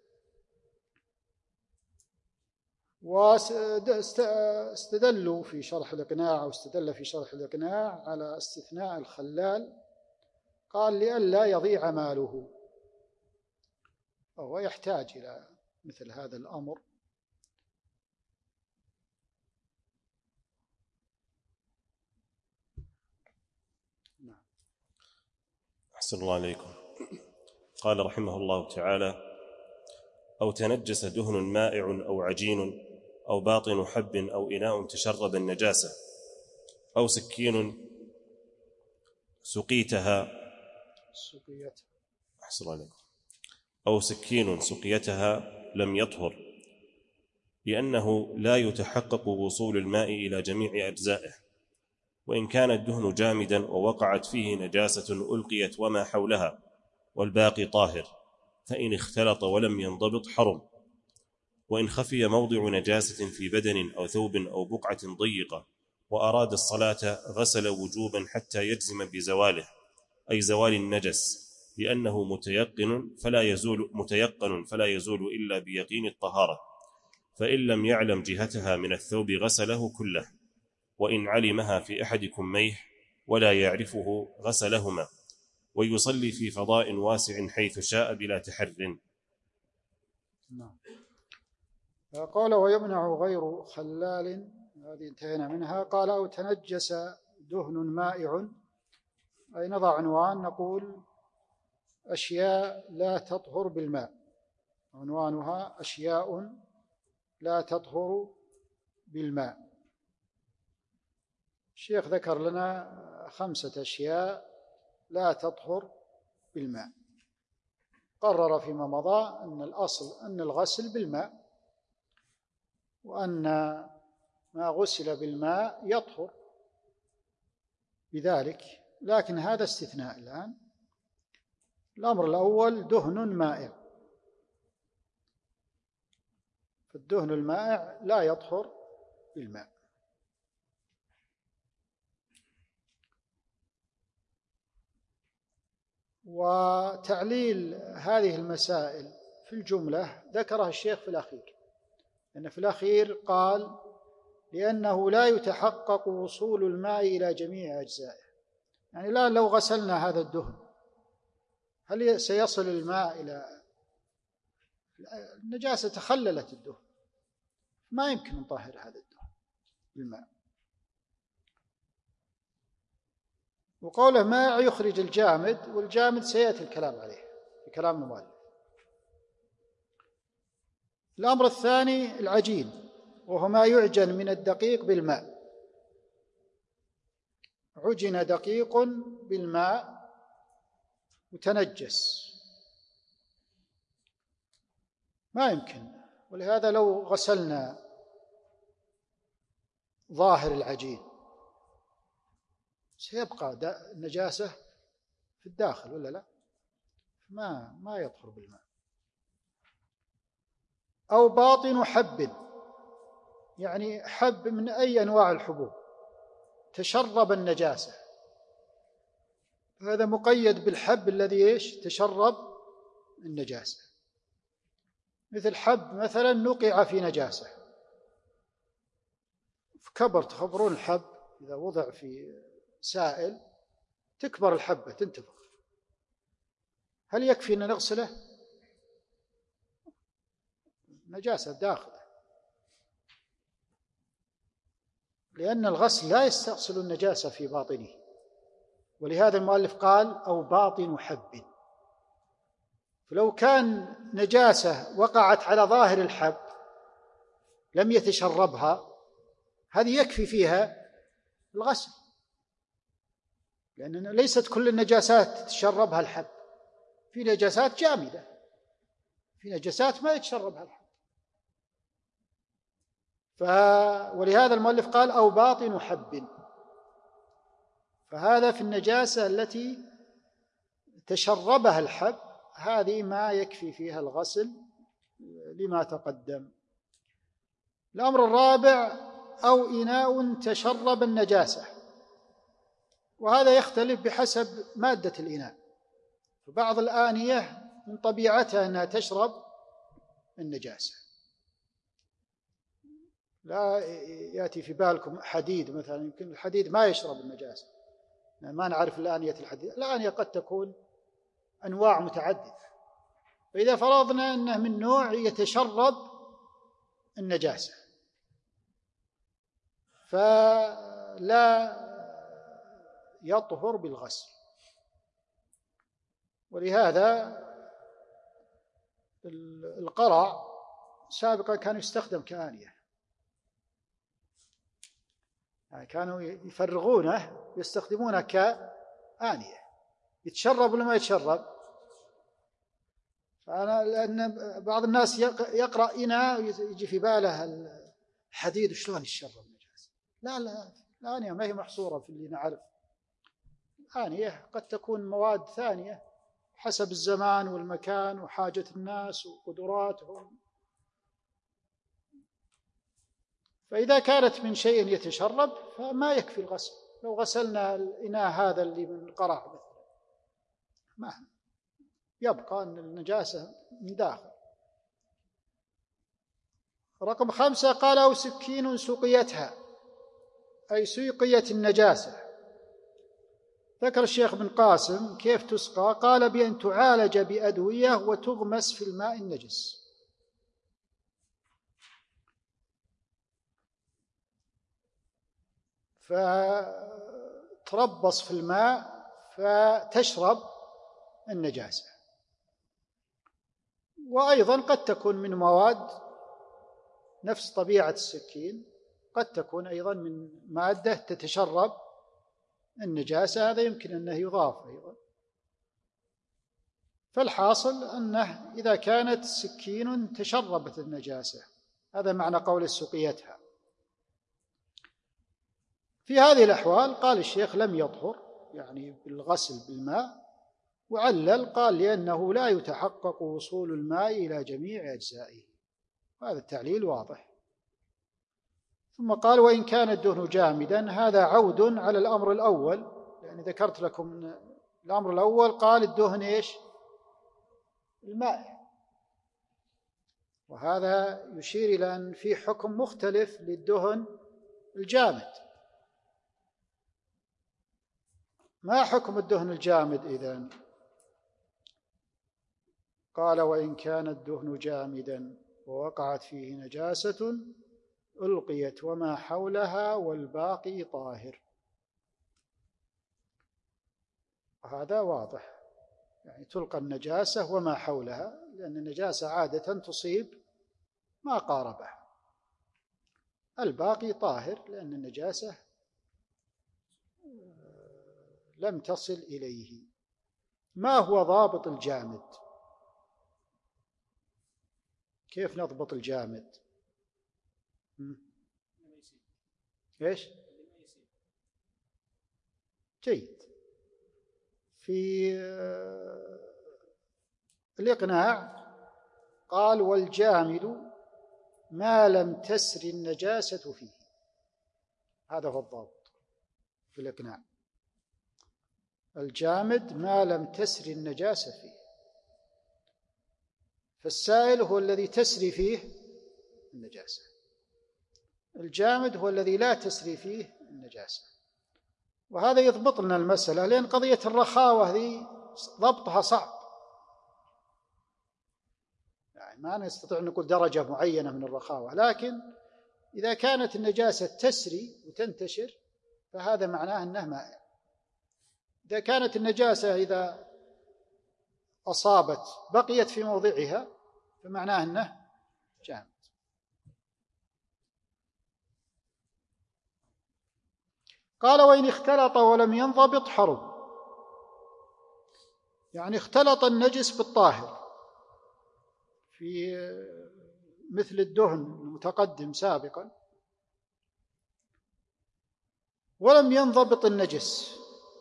واستدلوا في شرح الإقناع، أو استدل في شرح الإقناع على استثناء الخلال، قال: لئلا يضيع ماله، وهو يحتاج إلى مثل هذا الأمر. أحسن الله عليكم. قال رحمه الله تعالى: أو تنجس دهن مائع أو عجين أو باطن حب أو إناء تشرب النجاسة، أو سكين سقيتها أحسن عليكم، أو سكين سقيتها لم يطهر، لأنه لا يتحقق وصول الماء إلى جميع أجزائه، وإن كان الدهن جامدا ووقعت فيه نجاسة ألقيت وما حولها والباقي طاهر، فإن اختلط ولم ينضبط حرم. وإن خفي موضع نجاسة في بدن أو ثوب أو بقعة ضيقة وأراد الصلاة غسل وجوبا حتى يجزم بزواله، أي زوال النجس، لأنه متيقن فلا يزول إلا بيقين الطهارة، فإن لم يعلم جهتها من الثوب غسله كله، وإن علمها في أحد كميه ولا يعرفه غسلهما، ويصلي في فضاء واسع حيث شاء بلا تحر. نعم. قال ويمنع غير خلال، هذه انتهينا منها. قال أو تنجس دهن مائع، أي نضع عنوان نقول أشياء لا تطهر بالماء، عنوانها أشياء لا تطهر بالماء. الشيخ ذكر لنا 5 أشياء لا تطهر بالماء. قرر فيما مضى أن الأصل أن الغسل بالماء، وأن ما غسل بالماء يطهر بذلك، لكن هذا استثناء الآن. الأمر الأول دهن مائع، فالدهن المائع لا يطهر بالماء. وتعليل هذه المسائل في الجملة ذكرها الشيخ في الأخير، لأن في الأخير قال لأنه لا يتحقق وصول الماء إلى جميع أجزائه، يعني لا لو غسلنا هذا الدهن هل سيصل الماء إلى النجاسة؟ تخللت الدهن، ما يمكن نطهر هذا الدهن بالماء. وقوله ماء يخرج الجامد، والجامد سيأتي الكلام عليه في كلام المؤلف. الأمر الثاني العجين، وهو ما يعجن من الدقيق بالماء. عجن دقيق بالماء وتنجس، ما يمكن. ولهذا لو غسلنا ظاهر العجين سيبقى النجاسة في الداخل ولا لا؟ ما يطهر بالماء. أو باطن حب، يعني حب من أي أنواع الحبوب تشرب النجاسة، هذا مقيد بالحب الذي تشرب النجاسة. مثل حب مثلا نقع في نجاسة كبر، تخبرون الحب إذا وضع في سائل تكبر الحبة تنتفخ، هل يكفي أن نغسله؟ نجاسة داخله، لأن الغسل لا يستأصل النجاسة في باطنه. ولهذا المؤلف قال أو باطن حب، فلو كان نجاسة وقعت على ظاهر الحب لم يتشربها، هذه يكفي فيها الغسل، لأن ليست كل النجاسات تتشربها الحب، في نجاسات جامدة، في نجاسات ما يتشربها الحب. ولهذا المؤلف قال أو باطن حب، فهذا في النجاسة التي تشربها الحب، هذه ما يكفي فيها الغسل لما تقدم. الأمر الرابع أو إناء تشرب النجاسة، وهذا يختلف بحسب مادة الإناء، فبعض الآنية من طبيعتها أنها تشرب النجاسة. لا يأتي في بالكم حديد مثلا، يمكن الحديد ما يشرب النجاسة، ما نعرف الآنية الحديد، الآنية قد تكون أنواع متعددة، فإذا فرضنا أنه من نوع يتشرب النجاسة فلا يطهر بالغسل. ولهذا القرع سابقا كان يستخدم كآنية، يعني كانوا يفرغونه يستخدمونه كآنية، يتشرب ولا ما يتشرب. لأن بعض الناس يقرأ إناء يجي في باله الحديد وشلون يتشرب نجاسة. لا، الآنية ما هي محصورة في اللي نعرف. آنية قد تكون مواد ثانية حسب الزمان والمكان وحاجة الناس وقدراتهم. فإذا كانت من شيء يتشرب فما يكفي الغسل. لو غسلنا الإناء هذا اللي من قرع مثلا ما يبقى أن النجاسة من داخل. رقم 5 قال: أو سكين سقيتها، أي سقيت النجاسة. ذكر الشيخ بن قاسم كيف تسقى، قال: بأن تعالج بأدوية وتغمس في الماء النجس. فتربص في الماء فتشرب النجاسة. وأيضا قد تكون من مواد نفس طبيعة السكين، قد تكون أيضا من مادة تتشرب النجاسة، هذا يمكن أنه يضاف أيضا. فالحاصل أنه إذا كانت سكين تشربت النجاسة، هذا معنى قول سقيتها. في هذه الأحوال قال الشيخ لم يطهر، يعني بالغسل بالماء، وعلل قال: لأنه لا يتحقق وصول الماء إلى جميع أجزائه. هذا التعليل واضح. ثم قال: وإن كان الدهن جامدا، هذا عود على الأمر الأول، يعني ذكرت لكم الأمر الأول قال الدهن إيش؟ الماء. وهذا يشير إلى أن في حكم مختلف للدهن الجامد. ما حكم الدهن الجامد إذن؟ قال: وإن كان الدهن جامدا ووقعت فيه نجاسة ألقيت وما حولها والباقي طاهر. هذا واضح، يعني تلقى النجاسة وما حولها، لأن النجاسة عادة تصيب ما قاربها. الباقي طاهر لأن النجاسة لم تصل إليه. ما هو ضابط الجامد؟ كيف نضبط الجامد؟ إيش؟ جيد. في الإقناع قال: والجامد ما لم تسر النجاسة فيه. هذا هو الضابط في الإقناع. الجامد ما لم تسر النجاسة فيه. فالسائل هو الذي تسري فيه النجاسة، الجامد هو الذي لا تسري فيه النجاسة. وهذا يضبط لنا المسألة، لأن قضية الرخاوة هذه ضبطها صعب، يعني ما نستطيع أن نقول درجة معينة من الرخاوة، لكن إذا كانت النجاسة تسري وتنتشر فهذا معناه أنه مائع. إذا كانت النجاسة إذا أصابت بقيت في موضعها فمعناه أنه جامد. قال: وإن اختلط ولم ينضبط حرم. يعني اختلط النجس بالطاهر في مثل الدهن المتقدم سابقا، ولم ينضبط النجس،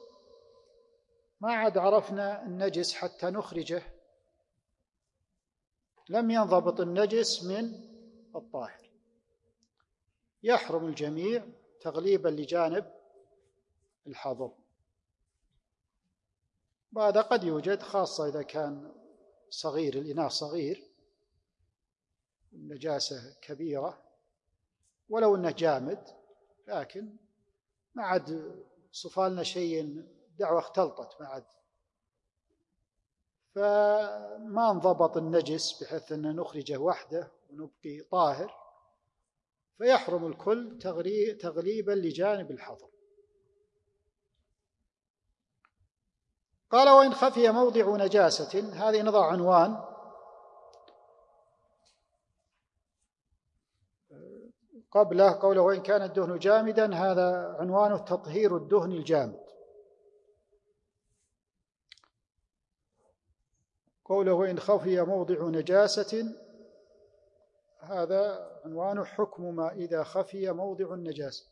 ما عاد عرفنا النجس حتى نخرجه، لم ينضبط النجس من الطاهر، يحرم الجميع تغليبا لجانب الحظر. وهذا قد يوجد خاصة إذا كان صغير، الإناء صغير، النجاسة كبيرة، ولو أنه جامد، لكن ما عاد صفالنا شيء، دعوة اختلطت ما عاد، فما انضبط النجس بحيث أن نخرجه وحده ونبقي طاهر، فيحرم الكل تغليبا لجانب الحظر. قال: وإن خفي موضع نجاسة، هذه نضع عنوان. قبله قوله وإن كان الدهن جامدا، هذا عنوانه تطهير الدهن الجامد. قوله وإن خفي موضع نجاسة، هذا عنوانه حكم ما إذا خفي موضع النجاسة.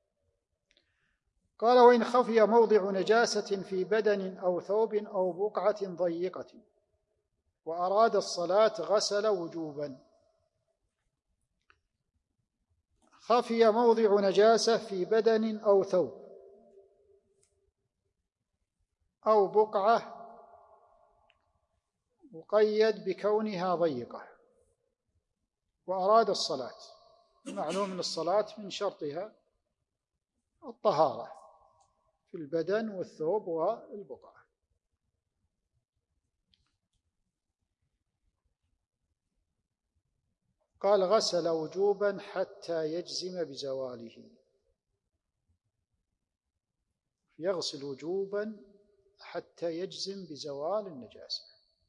قال وإن خفي موضع نجاسة في بدن أو ثوب أو بقعة ضيقة وأراد الصلاة غسل وجوبا. خفي موضع نجاسة في بدن أو ثوب أو بقعة مقيد بكونها ضيقة وأراد الصلاة. معلوم من الصلاة من شرطها الطهارة في البدن والثوب والبقعة. قال غسل وجوبا حتى يجزم بزواله، يغسل وجوبا حتى يجزم بزوال النجاسة.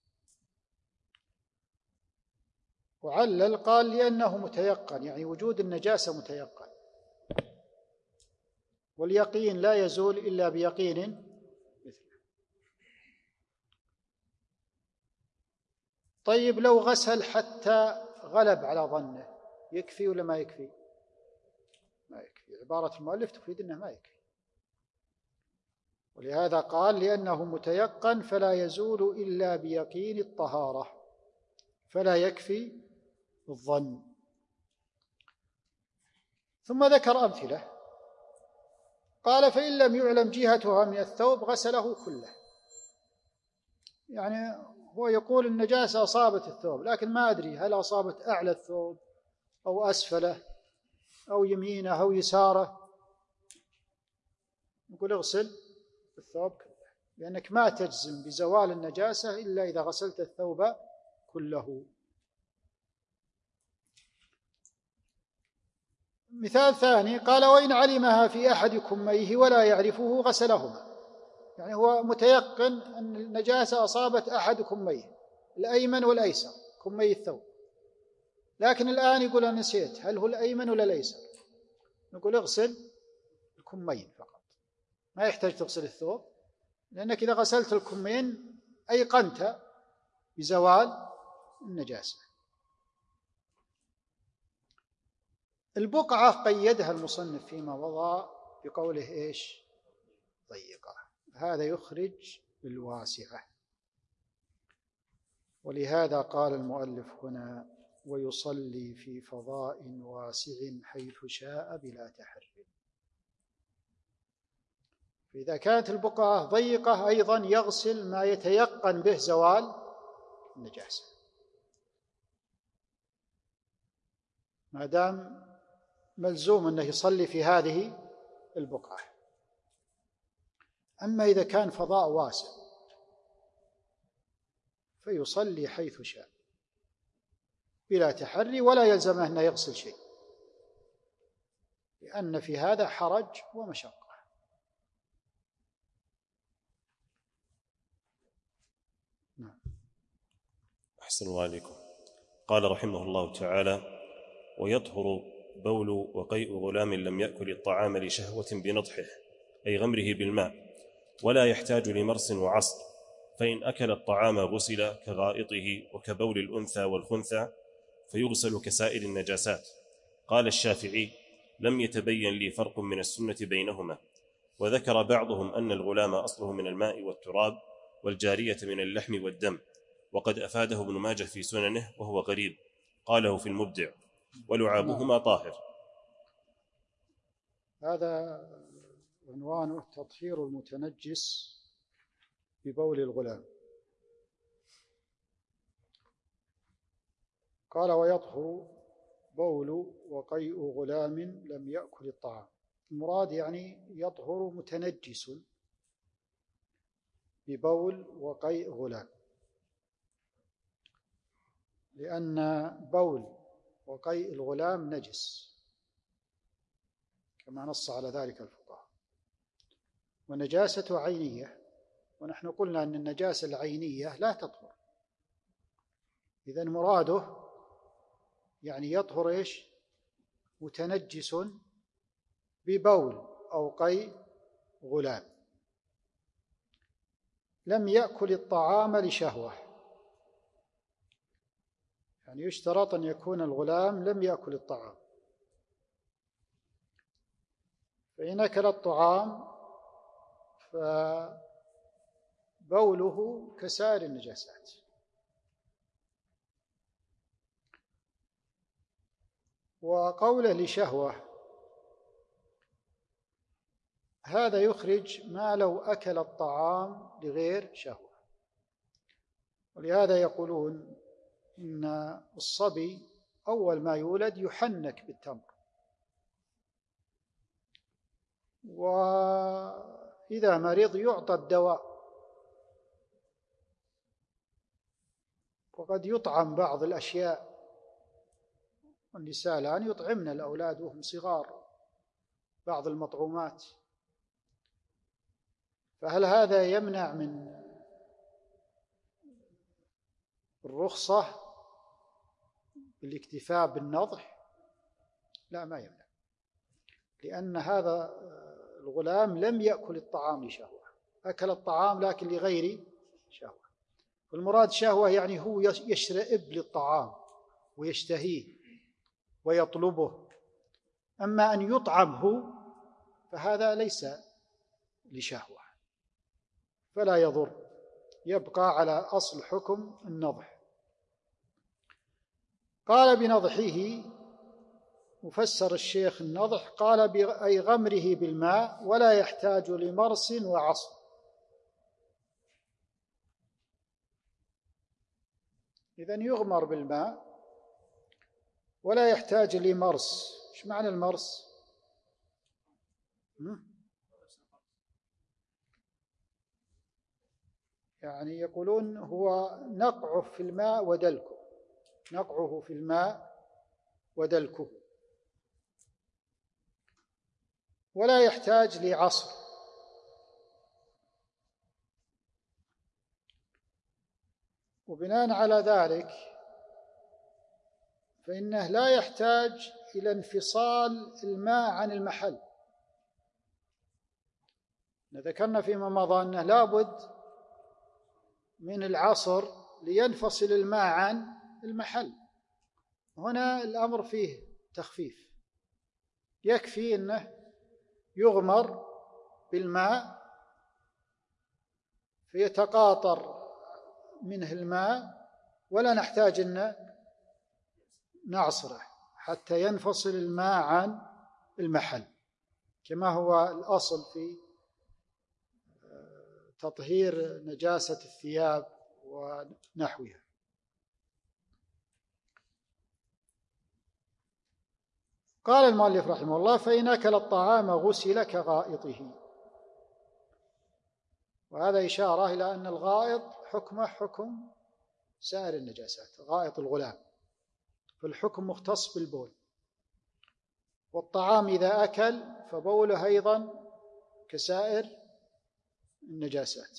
وعلل قال لأنه متيقن، يعني وجود النجاسة متيقن، واليقين لا يزول إلا بيقين مثله. طيب لو غسل حتى غلب على ظنه، يكفي ولا ما يكفي؟ ما يكفي. عبارة المؤلف تفيد أنه ما يكفي، ولهذا قال لأنه متيقن فلا يزول إلا بيقين الطهارة، فلا يكفي الظن. ثم ذكر أمثلة، قال فإن لم يعلم جهتها من الثوب غسله كله. يعني هو يقول النجاسة أصابت الثوب، لكن ما أدري هل أصابت أعلى الثوب أو أسفله أو يمينه أو يساره، يقول اغسل الثوب كله، لأنك ما تجزم بزوال النجاسة إلا إذا غسلت الثوب كله. مثال ثاني، قال وإن علمها في أحد كميه ولا يعرفه غسلهما. يعني هو متيقن أن النجاسة أصابت أحد كميه، الأيمن والأيسر، كمي الثوب، لكن الآن يقول أنا نسيت هل هو الأيمن ولا الأيسر. نقول اغسل الكمين فقط، ما يحتاج تغسل الثوب، لأنك إذا غسلت الكمين أيقنت بزوال النجاسة. البقعة قيدها المصنف فيما مضى بقوله إيش؟ ضيقة. هذا يخرج بالواسعة، ولهذا قال المؤلف هنا ويصلي في فضاء واسع حيث شاء بلا تحري. فإذا كانت البقعة ضيقة أيضا يغسل ما يتيقن به زوال النجاسة، ما دام ملزوم أنه يصلي في هذه البقعة. أما إذا كان فضاء واسع فيصلي حيث شاء بلا تحري، ولا يلزمه أنه يغسل شيء، لأن في هذا حرج ومشقة. أحسن الله عليكم. قال رحمه الله تعالى ويطهر بول وقيء غلام لم يأكل الطعام لشهوة بنضحه أي غمره بالماء، ولا يحتاج لمرس وعصر، فإن أكل الطعام غسل كغائطه وكبول الأنثى والخنثى، فيغسل كسائر النجاسات. قال الشافعي لم يتبين لي فرق من السنة بينهما. وذكر بعضهم أن الغلام أصله من الماء والتراب، والجارية من اللحم والدم، وقد أفاده ابن ماجه في سننه وهو غريب، قاله في المبدع، ولعابهما طاهر. هذا عنوانه تطهير المتنجس ببول الغلام. قال ويطهر بول وقيء غلام لم يأكل الطعام. المراد يعني يطهر متنجس ببول وقيء غلام، لأن بول وقيء الغلام نجس كما نص على ذلك الفقهاء، ونجاسة عينية، ونحن قلنا أن النجاسة العينية لا تطهر. إذن مراده يعني يطهر إيش؟ متنجس ببول أو قيء غلام لم يأكل الطعام لشهوة، يعني يشترط أن يكون الغلام لم يأكل الطعام، فإن أكل الطعام فبوله كسائر النجاسات. وقوله لشهوة هذا يخرج ما لو أكل الطعام لغير شهوة، ولهذا يقولون إن الصبي أول ما يولد يحنك بالتمر، وإذا مرض يعطى الدواء، وقد يطعم بعض الأشياء، والنساء الآن يطعمن الأولاد وهم صغار بعض المطعومات، فهل هذا يمنع من الرخصة بالاكتفاء بالنضح؟ لا، ما يمنع، لأن هذا الغلام لم يأكل الطعام لشهوة، أكل الطعام لكن لغير شهوة. والمراد شهوة يعني هو يشرئب للطعام ويشتهيه ويطلبه، أما أن يطعم هو فهذا ليس لشهوة، فلا يضر، يبقى على أصل حكم النضح. قال بنضحه، مفسر الشيخ النضح قال أي غمره بالماء ولا يحتاج لمرس وعصر. إذن يغمر بالماء ولا يحتاج لمرس. إيش معنى المرس؟ يعني يقولون هو نقعه في الماء ودلكه، نقعه في الماء ودلكه، ولا يحتاج لعصر. وبناء على ذلك فإنه لا يحتاج إلى انفصال الماء عن المحل. ذكرنا فيما مضى أنه لابد من العصر لينفصل الماء عن المحل، هنا الأمر فيه تخفيف، يكفي أنه يغمر بالماء فيتقاطر منه الماء، ولا نحتاج أن نعصره حتى ينفصل الماء عن المحل، كما هو الأصل في تطهير نجاسة الثياب ونحوها. قال المؤلف رحمه الله: فإن أكل الطعام غسل كغائطه. وهذا إشارة إلى أن الغائط حكمه حكم سائر النجاسات، غائط الغلام فالحكم مختص بالبول، والطعام إذا أكل فبوله أيضا كسائر النجاسات.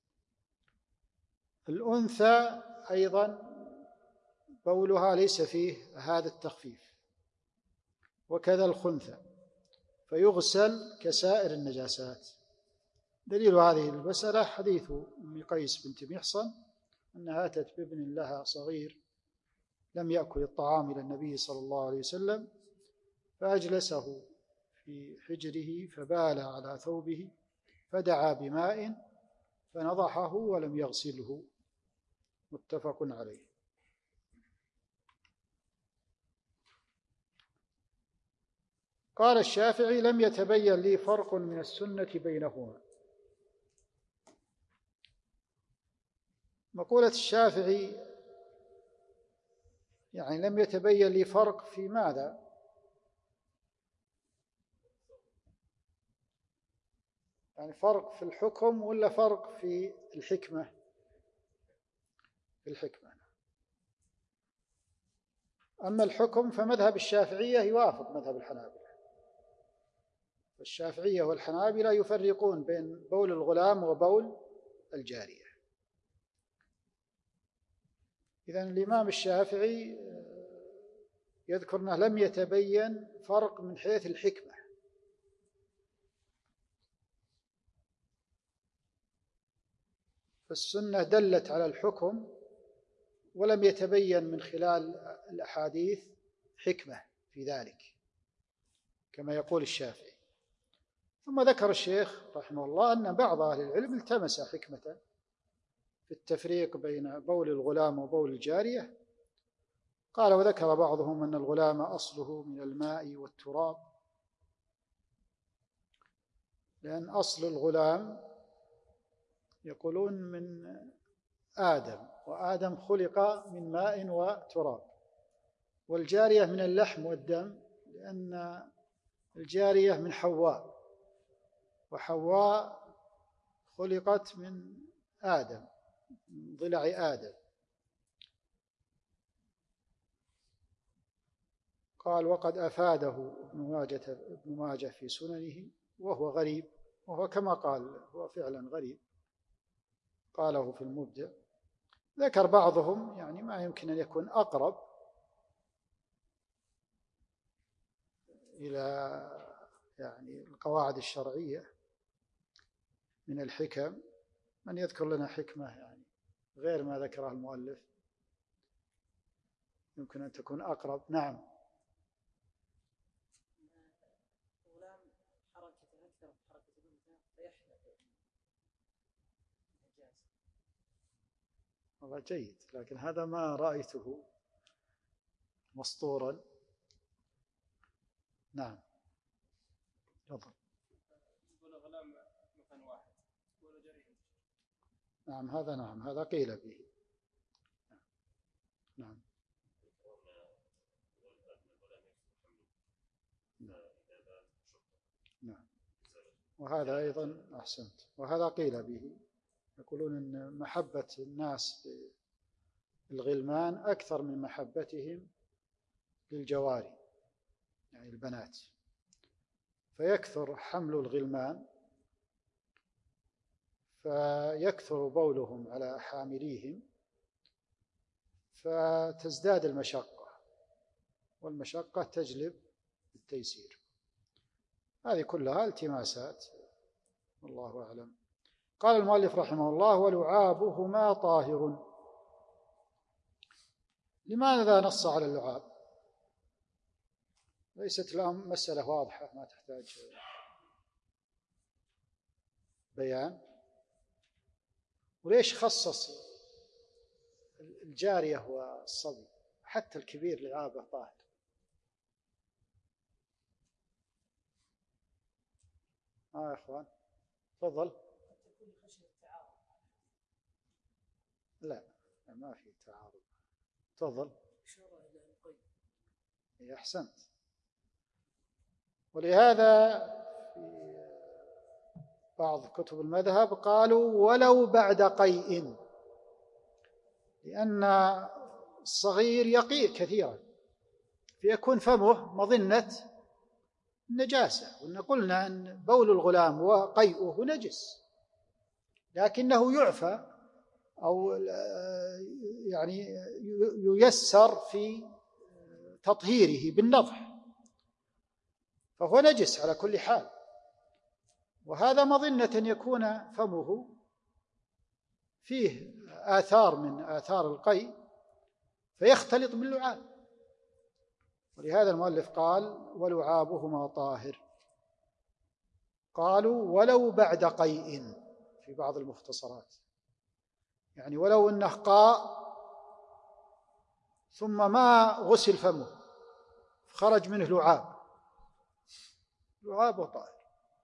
الأنثى أيضا بولها ليس فيه هذا التخفيف، وكذا الخنثى، فيغسل كسائر النجاسات. دليل هذه المسألة حديث أم قيس بنت محصن أنها أتت بابن لها صغير لم يأكل الطعام إلى النبي صلى الله عليه وسلم، فأجلسه في حجره فبال على ثوبه فدعا بماء فنضحه ولم يغسله، متفق عليه. قال الشافعي: لم يتبين لي فرق من السنة بينهما. مقولة الشافعي يعني لم يتبين لي فرق في ماذا؟ يعني فرق في الحكم ولا فرق في الحكمة؟ في الحكمة. أما الحكم فمذهب الشافعية يوافق مذهب الحنابلة، والشافعية والحنابلة يفرقون بين بول الغلام وبول الجارية. إذن الإمام الشافعي يذكر أنه لم يتبين فرق من حيث الحكمة. فالسنة دلت على الحكم ولم يتبين من خلال الأحاديث حكمة في ذلك كما يقول الشافعي. ثم ذكر الشيخ رحمه الله أن بعض أهل العلم التمس حكمة في التفريق بين بول الغلام وبول الجارية. قال وذكر بعضهم أن الغلام أصله من الماء والتراب، لأن أصل الغلام يقولون من آدم، وآدم خلق من ماء وتراب، والجارية من اللحم والدم لأن الجارية من حواء، وحواء خلقت من آدم، من ضلع آدم. قال وقد أفاده ابن ماجه في سننه وهو غريب، وهو كما قال هو فعلا غريب، قاله في المبدع. ذكر بعضهم يعني ما يمكن أن يكون أقرب إلى يعني القواعد الشرعية من الحكم. من يذكر لنا حكمة يعني غير ما ذكره المؤلف يمكن أن تكون أقرب؟ نعم. والله جيد، لكن هذا ما رأيته مسطورا. نعم تفضل. نعم هذا قيل به. نعم نعم وهذا أيضا أحسنت، وهذا قيل به. يقولون أن محبة الناس للغلمان أكثر من محبتهم للجواري يعني البنات، فيكثر حمل الغلمان فيكثر بولهم على حامليهم فتزداد المشقة، والمشقة تجلب التيسير. هذه كلها التماسات والله أعلم. قال المؤلف رحمه الله ولعابهما طاهر. لماذا نص على اللعاب؟ ليست الآن مسألة واضحة ما تحتاج بيان. وليش خصص الجارية والصبي؟ حتى الكبير لعابه طاهر. يا إخوان تفضل. لا ما في تعارض. تفضل. أحسنت. ولهذا في بعض كتب المذهب قالوا ولو بعد قيء، لأن الصغير يقيء كثيرا فيكون فمه مظنة النجاسة، وإن قلنا أن بول الغلام وقيئه نجس، لكنه يعفى أو يعني ييسر في تطهيره بالنضح، فهو نجس على كل حال. وهذا مظنة أن يكون فمه فيه آثار من آثار القيء فيختلط باللعاب. ولهذا المؤلف قال ولعابهما طاهر. قالوا ولو بعد قيء في بعض المختصرات، يعني ولو أنه قاء ثم ما غسل فمه خرج منه لعابه طاهر،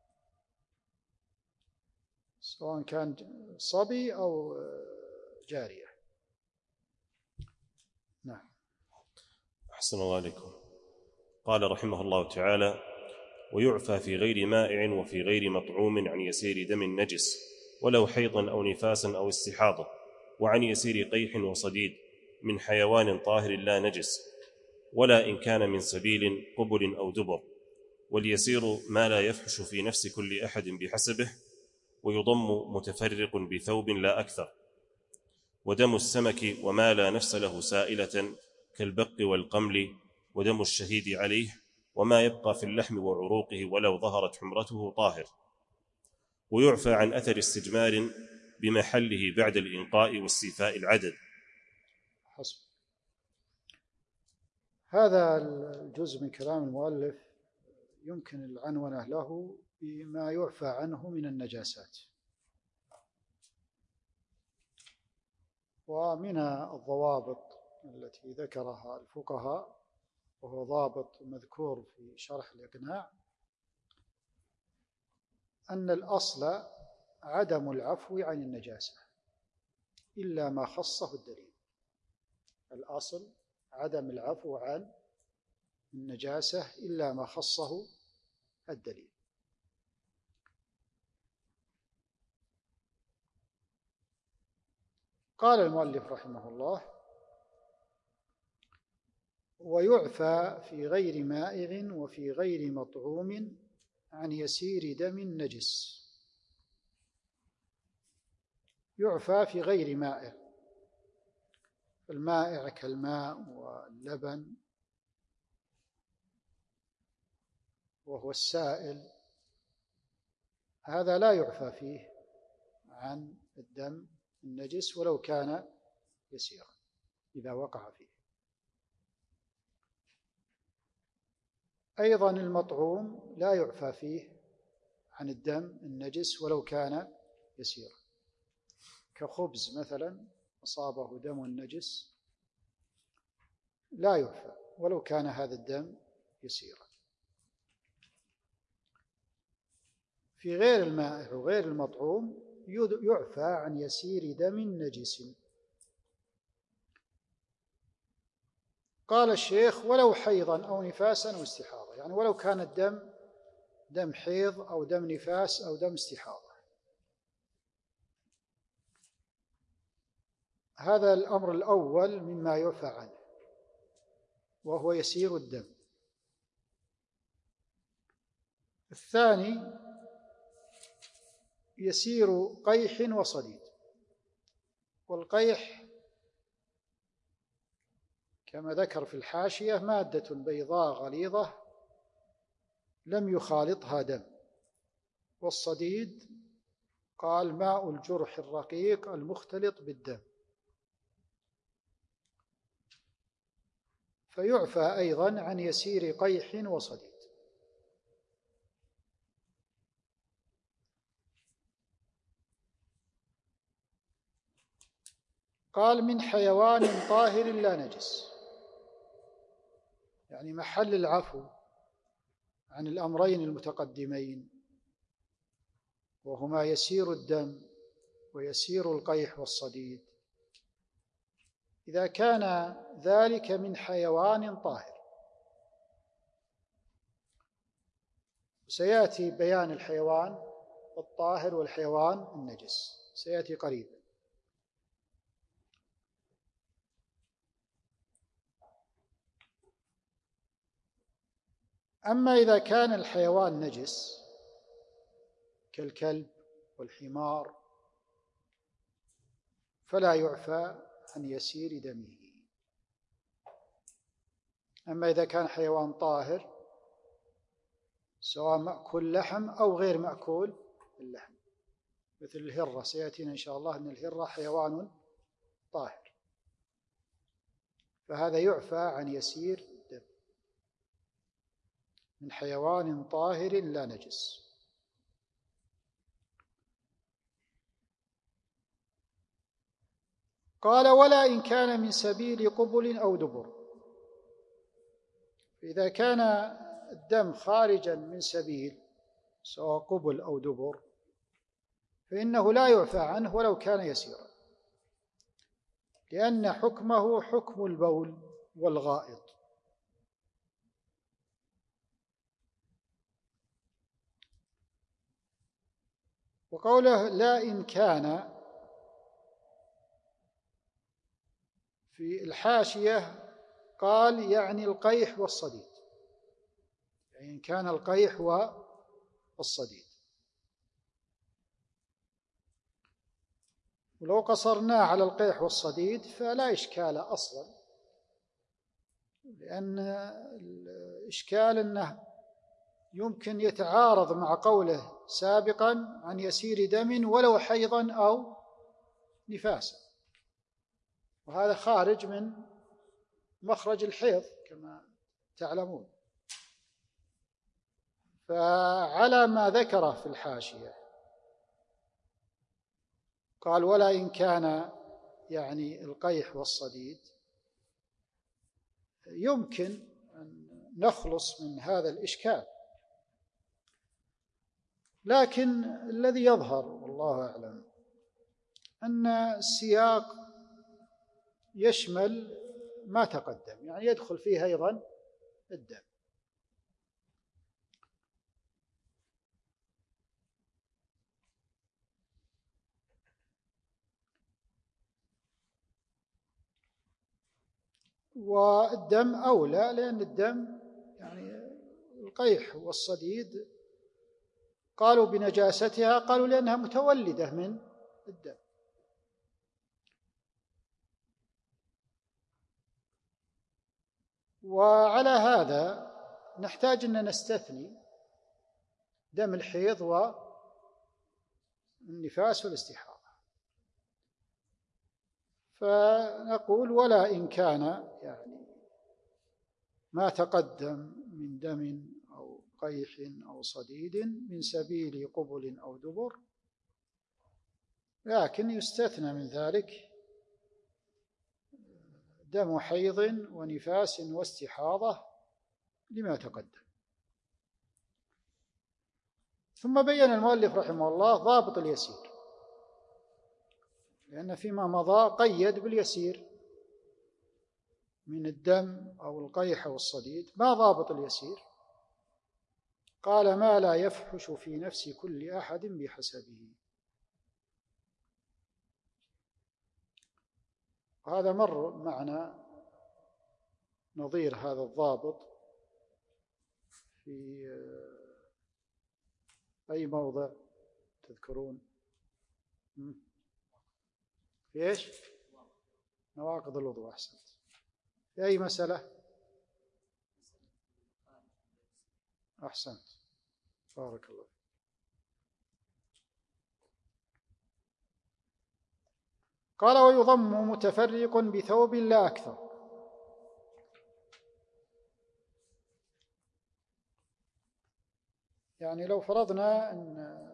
سواء كان صبي أو جارية. نعم. أحسن الله عليكم. قال رحمه الله تعالى ويعفى في غير مائع وفي غير مطعوم عن يسير دم نجس ولو حيضا أو نفاسا أو استحاضة، وعن يسير قيح وصديد من حيوان طاهر لا نجس، ولا إن كان من سبيل قبل أو دبر. واليسير ما لا يفحش في نفس كل أحد بحسبه، ويضم متفرق بثوب لا أكثر. ودم السمك وما لا نفس له سائلة كالبق والقمل ودم الشهيد عليه، وما يبقى في اللحم وعروقه ولو ظهرت حمرته طاهر. ويعفى عن أثر استجمار بمحله بعد الإنقاء واستيفاء العدد. حسب. هذا الجزء من كلام المؤلف يمكن العنونة له بما يعفى عنه من النجاسات. ومن الضوابط التي ذكرها الفقهاء، وهو ضابط مذكور في شرح الإقناع، أن الأصل عدم العفو عن النجاسة إلا ما خصه الدليل. الأصل عدم العفو عن النجاسة إلا ما خصه الدليل. قال المؤلف رحمه الله: ويعفى في غير مائع وفي غير مطعوم عن يسير دم نجس. يعفى في غير مائع. المائع كالماء واللبن وهو السائل، هذا لا يعفى فيه عن الدم النجس ولو كان يسيرا إذا وقع فيه. أيضا المطعوم لا يعفى فيه عن الدم النجس ولو كان يسيرا، كخبز مثلا أصابه دم نجس لا يعفى ولو كان هذا الدم يسيرا. في غير المائع وغير المطعوم يعفى عن يسير دم نجس. قال الشيخ: ولو حيضا أو نفاسا أو استحاضة، يعني ولو كان الدم دم حيض أو دم نفاس أو دم استحاضة. هذا الأمر الأول مما يعفى عنه، وهو يسير الدم. الثاني يسير قيح وصديد. والقيح كما ذكر في الحاشية مادة بيضاء غليظة لم يخالطها دم. والصديد قال ماء الجرح الرقيق المختلط بالدم. فيعفى أيضا عن يسير قيح وصديد. قال من حيوان طاهر لا نجس، يعني محل العفو عن الأمرين المتقدمين، وهما يسير الدم ويسير القيح والصديد، إذا كان ذلك من حيوان طاهر. سيأتي بيان الحيوان الطاهر والحيوان النجس، سيأتي قريبا. أما إذا كان الحيوان نجس كالكلب والحمار فلا يعفى عن يسير دمه. أما إذا كان حيوان طاهر سواء مأكول لحم أو غير مأكول اللحم، مثل الهرة، سيأتينا إن شاء الله أن الهرة حيوان طاهر، فهذا يعفى عن يسير الدم من حيوان طاهر لا نجس. قال ولا إن كان من سبيل قبل أو دبر. إذا كان الدم خارجا من سبيل سواء قبل أو دبر فإنه لا يعفى عنه ولو كان يسيرا، لأن حكمه حكم البول والغائط. وقوله لا إن كان في الحاشية قال يعني القيح والصديد، يعني إن كان القيح والصديد. ولو قصرناه على القيح والصديد فلا إشكال أصلا لأن الإشكال أنه يمكن يتعارض مع قوله سابقا عن يسير دم ولو حيضا أو نفاسا، وهذا خارج من مخرج الحيض كما تعلمون. فعلى ما ذكره في الحاشية قال ولا إن كان يعني القيح والصديد، يمكن أن نخلص من هذا الإشكال، لكن الذي يظهر والله أعلم أن السياق يشمل ما تقدم، يعني يدخل فيه أيضا الدم. والدم أولى، لأن الدم يعني القيح والصديد قالوا بنجاستها، قالوا لأنها متولدة من الدم. وعلى هذا نحتاج أن نستثني دم الحيض والنفاس والاستحاضة، فنقول ولا إن كان يعني ما تقدم من دم أو قيح أو صديد من سبيل قبل أو دبر، لكن يستثنى من ذلك دم حيض ونفاس واستحاضة لما تقدم. ثم بين المؤلف رحمه الله ضابط اليسير، لأن فيما مضى قيد باليسير من الدم أو القيح أو الصديد. ما ضابط اليسير؟ قال ما لا يفحش في نفس كل أحد بحسبه. هذا مر معنا نظير هذا الضابط في أي موضع تذكرون؟ في إيش؟ نواقض الوضوء. أحسنت. في أي مسألة؟ أحسنت، بارك الله. قال ويضم متفرق بثوب لا أكثر. يعني لو فرضنا أن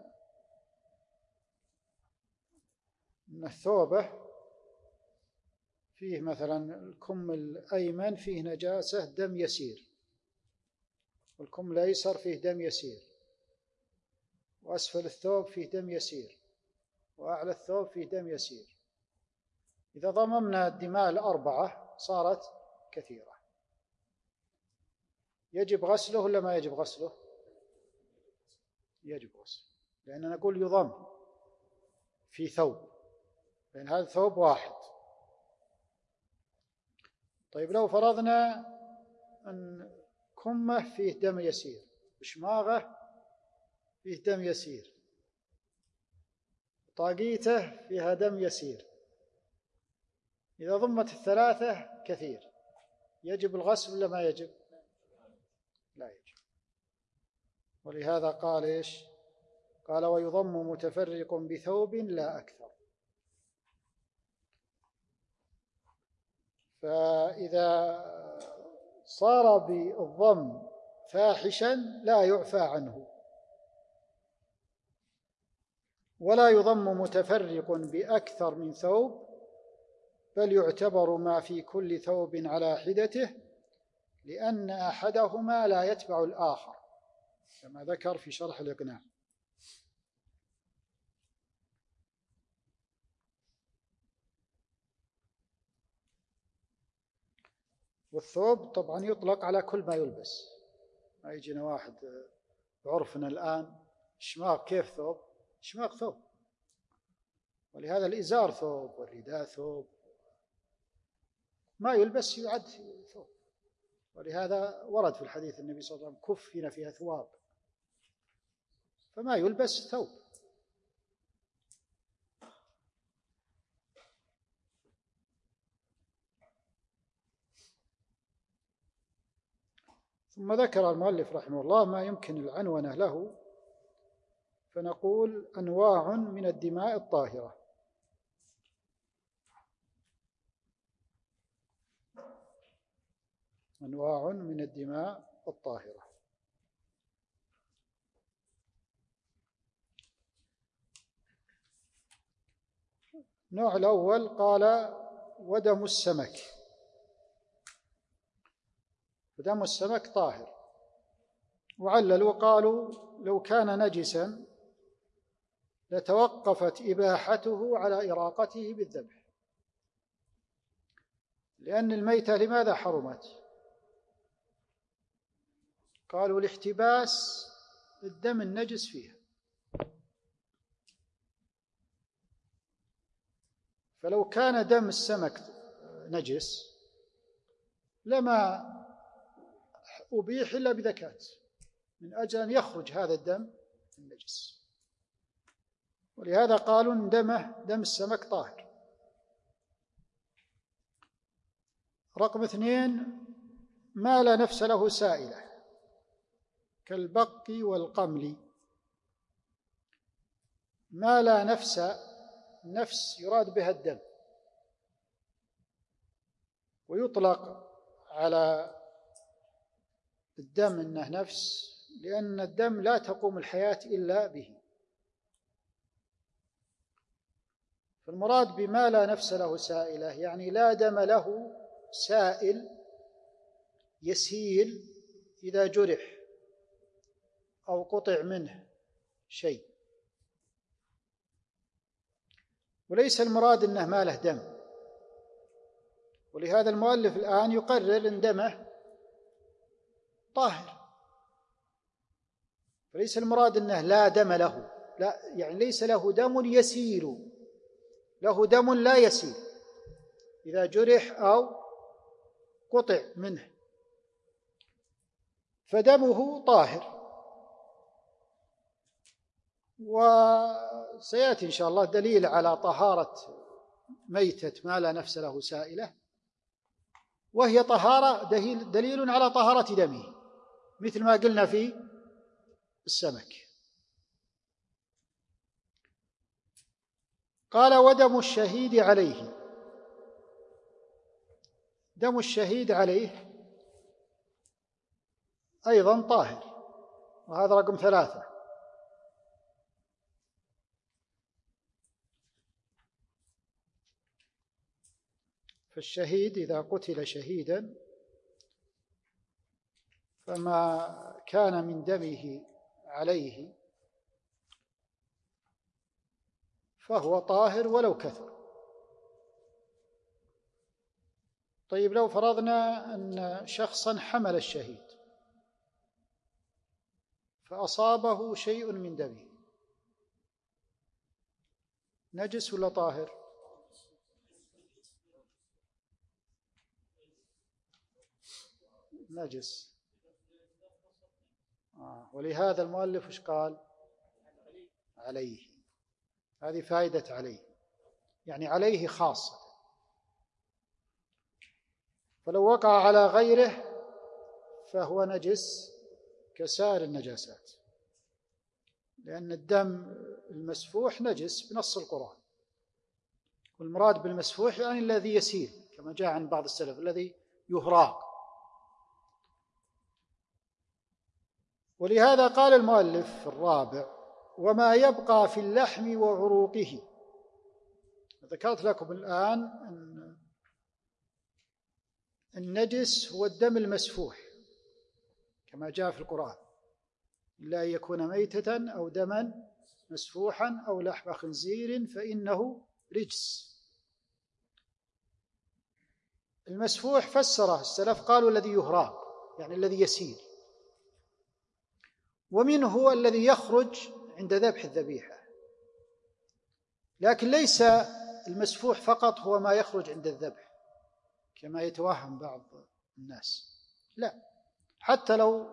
الثوبة فيه مثلا الكم الأيمن فيه نجاسة دم يسير، والكم الأيسر فيه دم يسير، وأسفل الثوب فيه دم يسير، وأعلى الثوب فيه دم يسير. إذا ضممنا الدماء الأربعة صارت كثيرة، يجب غسله ولا ما يجب غسله؟ يجب غسله، لأننا نقول يضم في ثوب، لأن هذا ثوب واحد. طيب لو فرضنا أن كمه فيه دم يسير، وشماغه فيه دم يسير، طاقيته فيها دم يسير، إذا ضمت الثلاثة كثير، يجب الغسل ولا ما يجب؟ لا يجب. ولهذا قال إيش؟ قال ويضم متفرق بثوب لا أكثر. فإذا صار بالضم فاحشا لا يعفى عنه، ولا يضم متفرق بأكثر من ثوب، بل يعتبر ما في كل ثوب على حدته، لأن أحدهما لا يتبع الآخر، كما ذكر في شرح الإقناع. والثوب طبعا يطلق على كل ما يلبس، ما يجينا واحد بعرفنا الآن شماغ كيف ثوب؟ شماغ ثوب، ولهذا الإزار ثوب والرداء ثوب، ما يلبس يعد ثوب. ولهذا ورد في الحديث النبي صلى الله عليه وسلم كفن فيها ثواب، فما يلبس ثوب. ثم ذكر المؤلف رحمه الله ما يمكن العنونة له، فنقول أنواع من الدماء الطاهرة. أنواع من الدماء الطاهرة. النوع الأول قال ودم السمك. ودم السمك طاهر، وعللوا وقالوا لو كان نجسا لتوقفت إباحته على إراقته بالذبح، لأن الميتة لماذا حرمت؟ قالوا لاحتباس الدم النجس فيها، فلو كان دم السمك نجس لما أبيح إلا بذكاة، من أجل أن يخرج هذا الدم النجس، ولهذا قالوا إن دم السمك طاهر. رقم 2 ما لا نفس له سائلة كالبق والقمل. ما لا نفس يراد بها الدم، ويطلق على الدم إنه نفس لأن الدم لا تقوم الحياة إلا به. فالمراد بما لا نفس له سائلة يعني لا دم له سائل يسيل إذا جرح أو قطع منه شيء، وليس المراد أنه ما له دم. ولهذا المؤلف الآن يقرر أن دمه طاهر، فليس المراد أنه لا دم له، لا، يعني ليس له دم يسيل، له دم لا يسيل إذا جرح أو قطع منه، فدمه طاهر. وسيأتي إن شاء الله دليل على طهارة ميتة ما لا نفس له سائلة، وهي طهارة دليل على طهارة دمه، مثل ما قلنا في السمك. قال ودم الشهيد عليه. دم الشهيد عليه أيضا طاهر، وهذا رقم 3. فالشهيد إذا قتل شهيدا فما كان من دمه عليه فهو طاهر ولو كثر. طيب لو فرضنا أن شخصا حمل الشهيد فأصابه شيء من دمه، نجس ولا طاهر؟ نجس. ولهذا المؤلف ايش قال؟ عليه. هذه فائدة عليه، يعني عليه خاصة. فلو وقع على غيره فهو نجس كسائر النجاسات، لأن الدم المسفوح نجس بنص القرآن، والمراد بالمسفوح يعني الذي يسيل، كما جاء عن بعض السلف الذي يهراق. ولهذا قال المؤلف الرابع وما يبقى في اللحم وعروقه. ذكرت لكم الآن أن النجس هو الدم المسفوح كما جاء في القرآن، إلا أن يكون ميتة أو دما مسفوحا أو لحم خنزير فإنه رجس. المسفوح فسره السلف قالوا الذي يهراق، يعني الذي يسيل، ومنه الذي يخرج عند ذبح الذبيحة. لكن ليس المسفوح فقط هو ما يخرج عند الذبح كما يتوهم بعض الناس، لا، حتى لو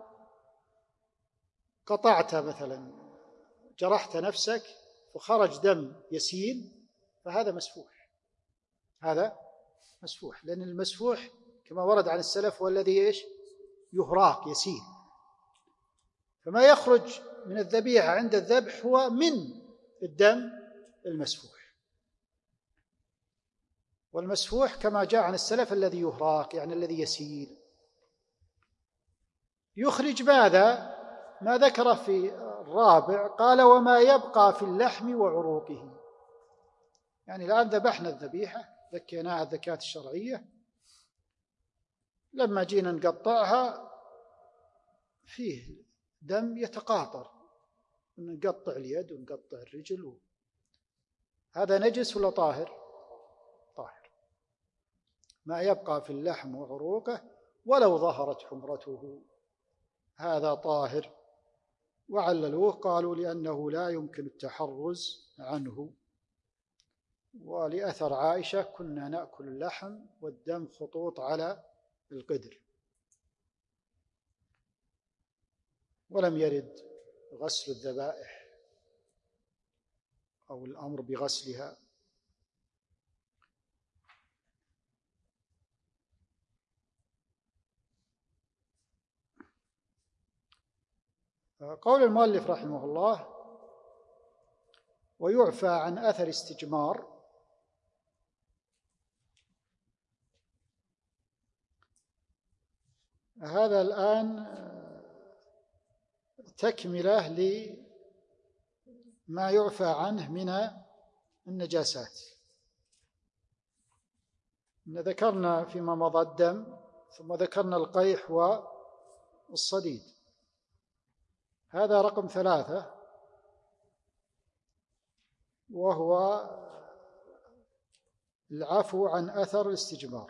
قطعت مثلا، جرحت نفسك وخرج دم يسيل فهذا مسفوح، هذا مسفوح، لأن المسفوح كما ورد عن السلف هو الذي يهراق يسيل، فما يخرج من الذبيحة عند الذبح هو من الدم المسفوح. والمسفوح كما جاء عن السلف الذي يهراق، يعني الذي يسيل. يخرج ماذا؟ ما ذكر في الرابع، قال وما يبقى في اللحم وعروقه. يعني الآن ذبحنا الذبيحة، ذكيناها الذكاة الشرعية، لما جينا نقطعها فيه دم يتقاطر، نقطع اليد ونقطع الرجل، هذا نجس ولا طاهر؟ طاهر. ما يبقى في اللحم وعروقه ولو ظهرت حمرته هذا طاهر. وعللوه قالوا لأنه لا يمكن التحرز عنه، ولأثر عائشة كنا نأكل اللحم والدم خطوط على القدر. ولم يرد غسل الذبائح أو الأمر بغسلها. قول المؤلف رحمه الله ويعفى عن أثر استجمار، هذا الآن تكملة لما يعفى عنه من النجاسات. ذكرنا فيما مضى الدم، ثم ذكرنا القيح والصديد، هذا رقم 3، وهو العفو عن أثر الاستجمار.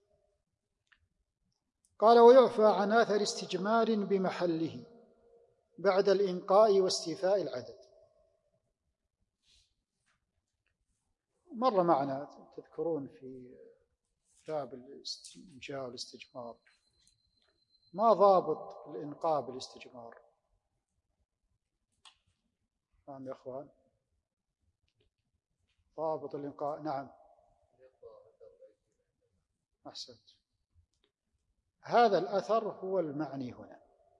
قال ويعفى عن أثر استجمار بمحله بعد الإنقاء واستيفاء العدد. مر معنا تذكرون في باب الاستنجاء والاستجمار ما ضابط الإنقاء بالاستجمار؟ نعم يا أخوان، ضابط الإنقاء. نعم أحسنت. هذا الأثر هو المعني هنا.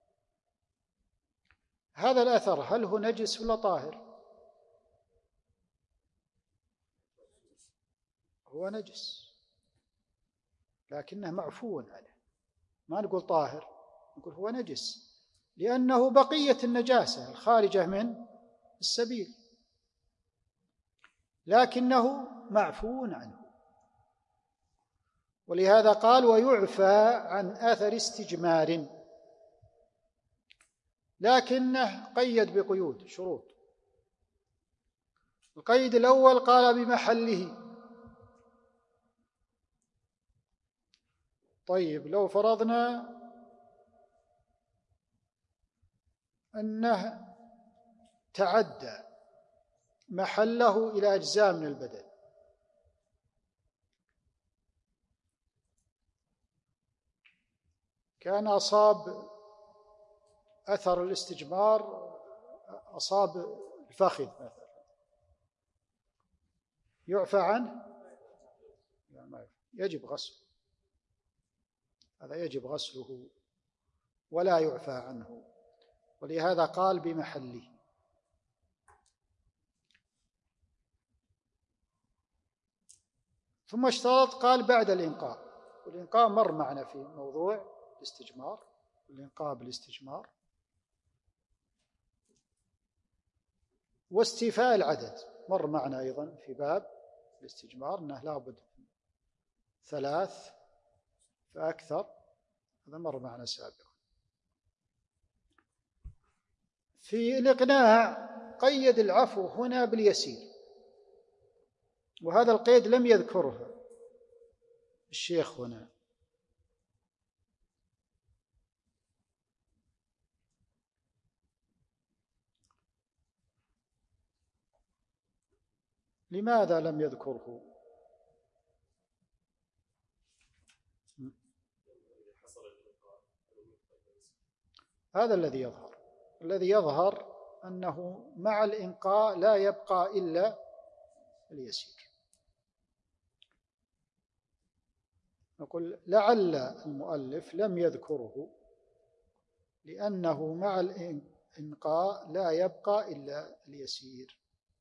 هذا الأثر هل هو نجس ولا طاهر؟ هو نجس لكنه معفو عنه، ما نقول طاهر، نقول هو نجس لأنه بقية النجاسة الخارجة من السبيل، لكنه معفو عنه. ولهذا قال ويعفى عن أثر استجمار، لكنه قيد بقيود شروط. القيد الأول قال بمحله. طيب لو فرضنا أنه تعدى محله إلى أجزاء من البدن، كان أصاب أثر الاستجمار، أصاب الفخذ مثلا، يعفى عنه؟ يجب غسله، هذا يجب غسله ولا يعفى عنه، ولهذا قال بمحله. ثم اشترط قال بعد الإنقاء، والإنقاء مر معنا في موضوع الاستجمار، الإنقاء بالاستجمار، واستيفاء العدد مر معنا أيضا في باب الاستجمار، أنه لابد 3 فأكثر، هذا مر معنا سابقا. في الإقناع قيد العفو هنا باليسير، وهذا القيد لم يذكره الشيخ هنا. لماذا لم يذكره؟ هذا الذي يظهر أنه مع الإنقاء لا يبقى إلا اليسير. نقول لعل المؤلف لم يذكره لأنه مع الإنقاء لا يبقى إلا اليسير.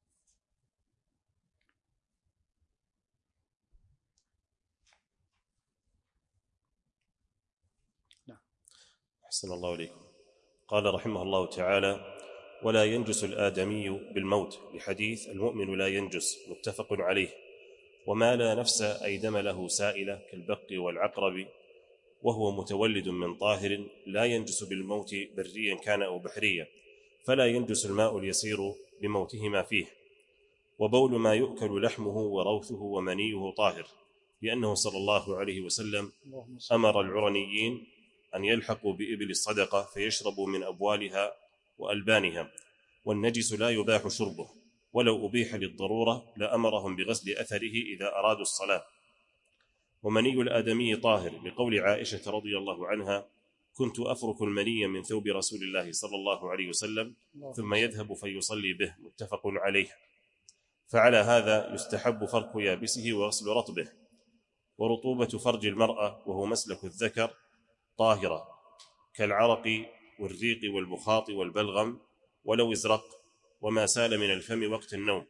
أحسن الله إليكم. قال رحمه الله تعالى: ولا ينجس الآدمي بالموت، لحديث المؤمن لا ينجس، متفق عليه. وما لا نفس أي دم له سائلة كالبق والعقرب، وهو متولد من طاهر لا ينجس بالموت بريا كان أو بحريا، فلا ينجس الماء اليسير بموتهما فيه. وبول ما يؤكل لحمه وروثه ومنيه طاهر، لأنه صلى الله عليه وسلم أمر العرنيين أن يلحقوا بإبل الصدقة فيشربوا من أبوالها وألبانها، والنجس لا يباح شربه، ولو أبيح للضرورة لأمرهم بغسل أثره إذا أرادوا الصلاة. ومني الآدمي طاهر، لقول عائشة رضي الله عنها: كنت أفرك المني من ثوب رسول الله صلى الله عليه وسلم ثم يذهب فيصلي به، متفق عليه. فعلى هذا يستحب فرك يابسه وغسل رطبه. ورطوبة فرج المرأة وهو مسلك الذكر طاهرة، كالعرق والريق والبخاط والبلغم، ولو ازرق، وما سال من الفم وقت النوم.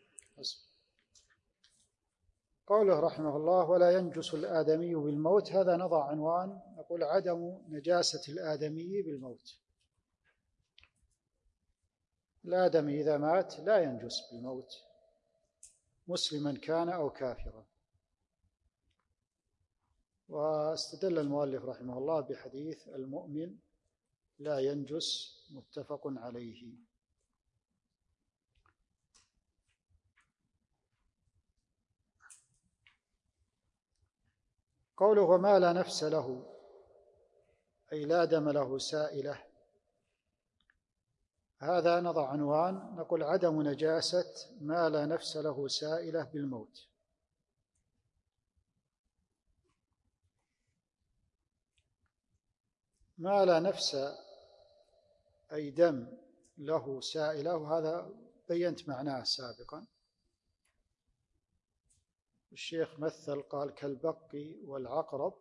قوله رحمه الله: ولا ينجس الآدمي بالموت، هذا نضع عنوان نقول عدم نجاسة الآدمي بالموت. الآدمي إذا مات لا ينجس بالموت، مسلما كان أو كافرا. واستدل المؤلف رحمه الله بحديث المؤمن لا ينجس، متفق عليه. قوله: وما لا نفس له، أي لا دم له سائلة، هذا نضع عنوان نقول عدم نجاسة ما لا نفس له سائلة بالموت. ما لا نفس أي دم له سائلة، وهذا بينت معناه سابقا. الشيخ مثل قال كالبق والعقرب،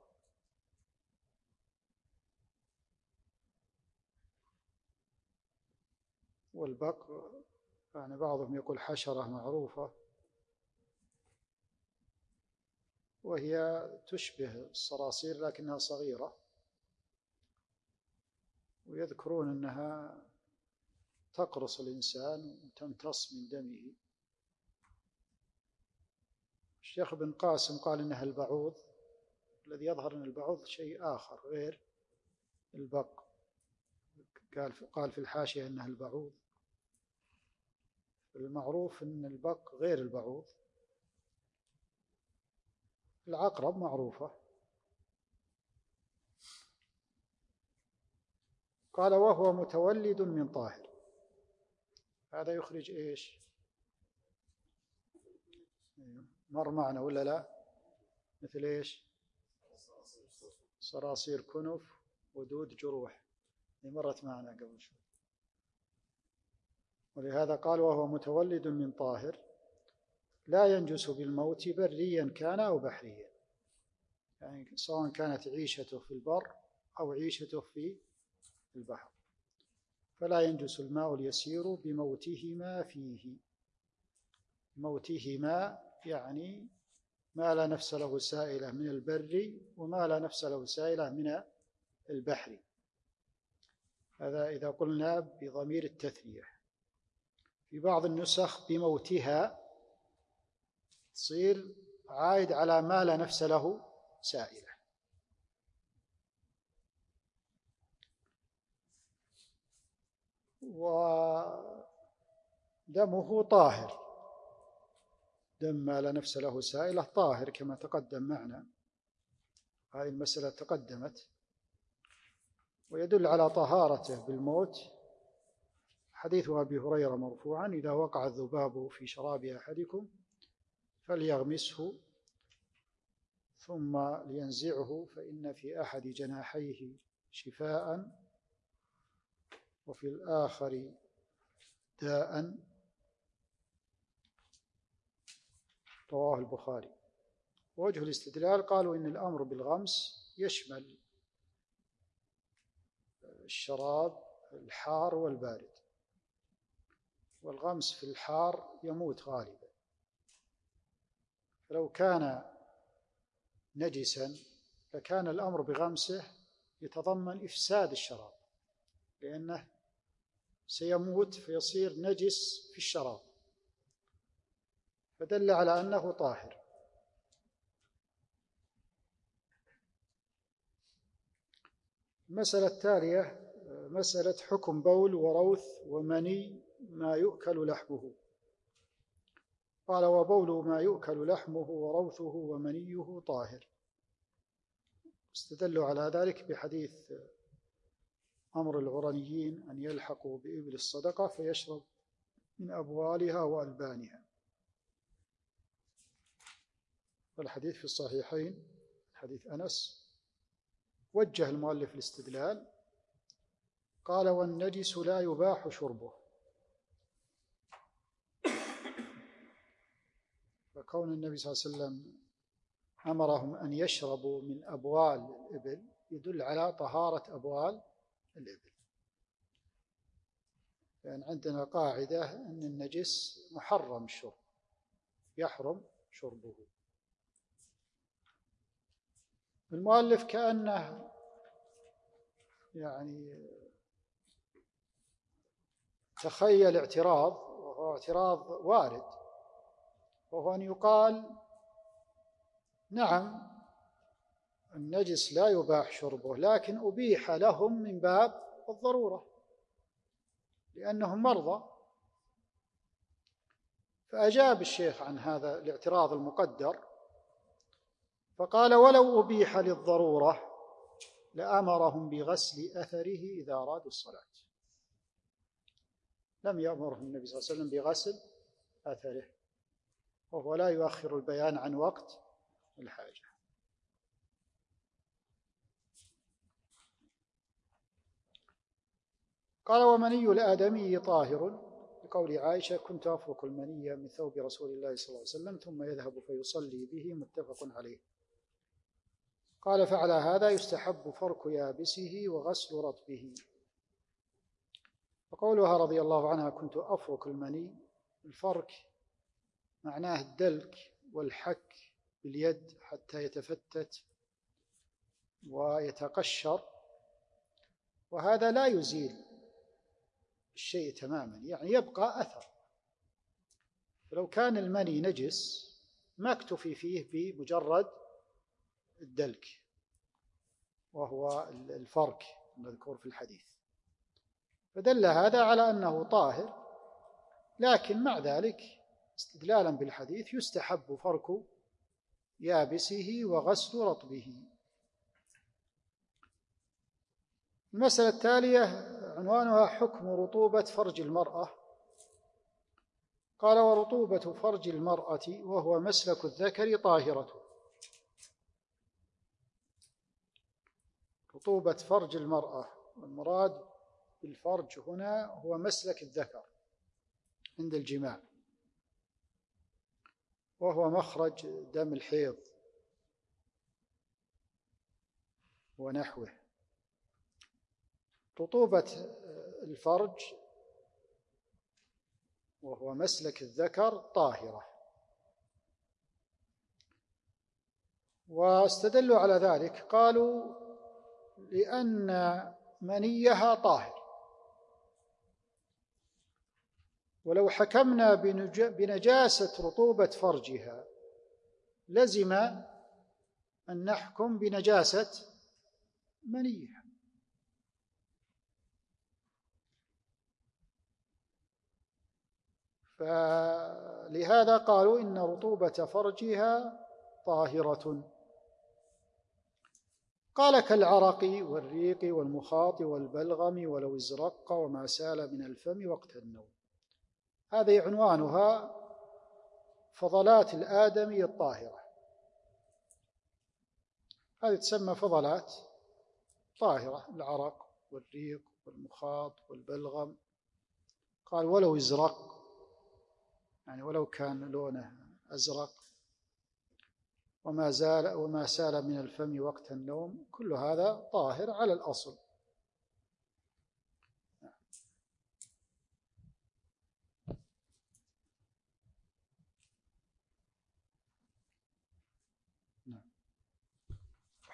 والبق يعني بعضهم يقول حشرة معروفة، وهي تشبه الصراصير لكنها صغيرة، ويذكرون أنها تقرص الإنسان وتمتص من دمه. الشيخ ابن قاسم قال إنها البعوض، الذي يظهر أن البعوض شيء آخر غير البق، قال في الحاشية أنها البعوض. المعروف أن البق غير البعوض. العقرب معروفة. قال: وهو متولد من طاهر، هذا يخرج إيش؟ مر معنا ولا لا؟ مثل إيش؟ صراصير كنف ودود جروح، مرت معنا قبل شوي. ولهذا قال: وهو متولد من طاهر لا ينجس بالموت بريا كان أو بحريا، يعني سواء كانت عيشته في البر أو عيشته في البحر، فلا ينجس الماء اليسير بموتهما فيه. موتهما يعني ما لا نفس له سائلة من البر وما لا نفس له سائلة من البحر. هذا إذا قلنا بضمير التثنية. في بعض النسخ بموتها تصير عائد على ما لا نفس له سائلة. ودمه طاهر، دم ما لا نفس له سائلة طاهر كما تقدم معنا، هذه المسألة تقدمت. ويدل على طهارته بالموت حديث أبي هريرة مرفوعا: إذا وقع الذباب في شراب أحدكم فليغمسه ثم لينزعه، فإن في أحد جناحيه شفاء وفي الآخر داء. رواه البخاري. وجه الاستدلال قالوا إن الأمر بالغمس يشمل الشراب الحار والبارد، والغمس في الحار يموت غالبا، فلو كان نجسا لكان الأمر بغمسه يتضمن إفساد الشراب، لأنه سيموت فيصير نجس في الشراب، فدل على أنه طاهر. المسألة التالية مسألة حكم بول وروث ومني ما يؤكل لحمه. قال: وبول ما يؤكل لحمه وروثه ومنيه طاهر. استدلوا على ذلك بحديث أمر العرنيين أن يلحقوا بإبل الصدقة فيشرب من أبوالها وألبانها، والحديث في الصحيحين حديث أنس. وجه المؤلف الاستدلال قال: والنجس لا يباح شربه. فكون النبي صلى الله عليه وسلم أمرهم أن يشربوا من أبوال الإبل يدل على طهارة أبوال الإبل، لأن عندنا قاعدة أن النجس محرم الشرب، يحرم شربه. المؤلف كأنه يعني تخيل اعتراض، وهو اعتراض وارد، وهو أن يقال: نعم النجس لا يباح شربه، لكن أبيح لهم من باب الضرورة لأنهم مرضى. فأجاب الشيخ عن هذا الاعتراض المقدر فقال: ولو أبيح للضرورة لأمرهم بغسل أثره إذا أرادوا الصلاة. لم يأمرهم النبي صلى الله عليه وسلم بغسل أثره، وهو لا يؤخر البيان عن وقت الحاجة. قال: ومني الآدمي طاهر، لقول عائشة: كنت أفرك المني من ثوب رسول الله صلى الله عليه وسلم ثم يذهب فيصلي به، متفق عليه. قال: فعلى هذا يستحب فرك يابسه وغسل رطبه. وقولها رضي الله عنها: كنت أفرك المني، الفرك معناه الدلك والحك باليد حتى يتفتت ويتقشر، وهذا لا يزيل الشيء تماما، يعني يبقى أثر. فلو كان المني نجس ما اكتفي فيه بمجرد الدلك وهو الفرك المذكور في الحديث، فدل هذا على أنه طاهر، لكن مع ذلك استدلالا بالحديث يستحب فرك يابسه وغسل رطبه. المسألة التالية عنوانها حكم رطوبة فرج المرأة. قال: ورطوبة فرج المرأة وهو مسلك الذكر طاهرة. رطوبة فرج المرأة، والمراد بالفرج هنا هو مسلك الذكر عند الجماع، وهو مخرج دم الحيض ونحوه. رطوبة الفرج وهو مسلك الذكر طاهرة، واستدلوا على ذلك قالوا: لأن منيها طاهر، ولو حكمنا بنجاسة رطوبة فرجها لزم أن نحكم بنجاسة منيها. فلهذا قالوا إن رطوبة فرجها طاهرة. قال: كالعرق والريق والمخاط والبلغم ولو ازرق وما سال من الفم وقت النوم. هذه عنوانها فضلات الآدمي الطاهرة. هذه تسمى فضلات طاهرة: العرق والريق والمخاط والبلغم. قال: ولو ازرق، يعني ولو كان لونه أزرق، وما سال من الفم وقت النوم، كل هذا طاهر على الأصل.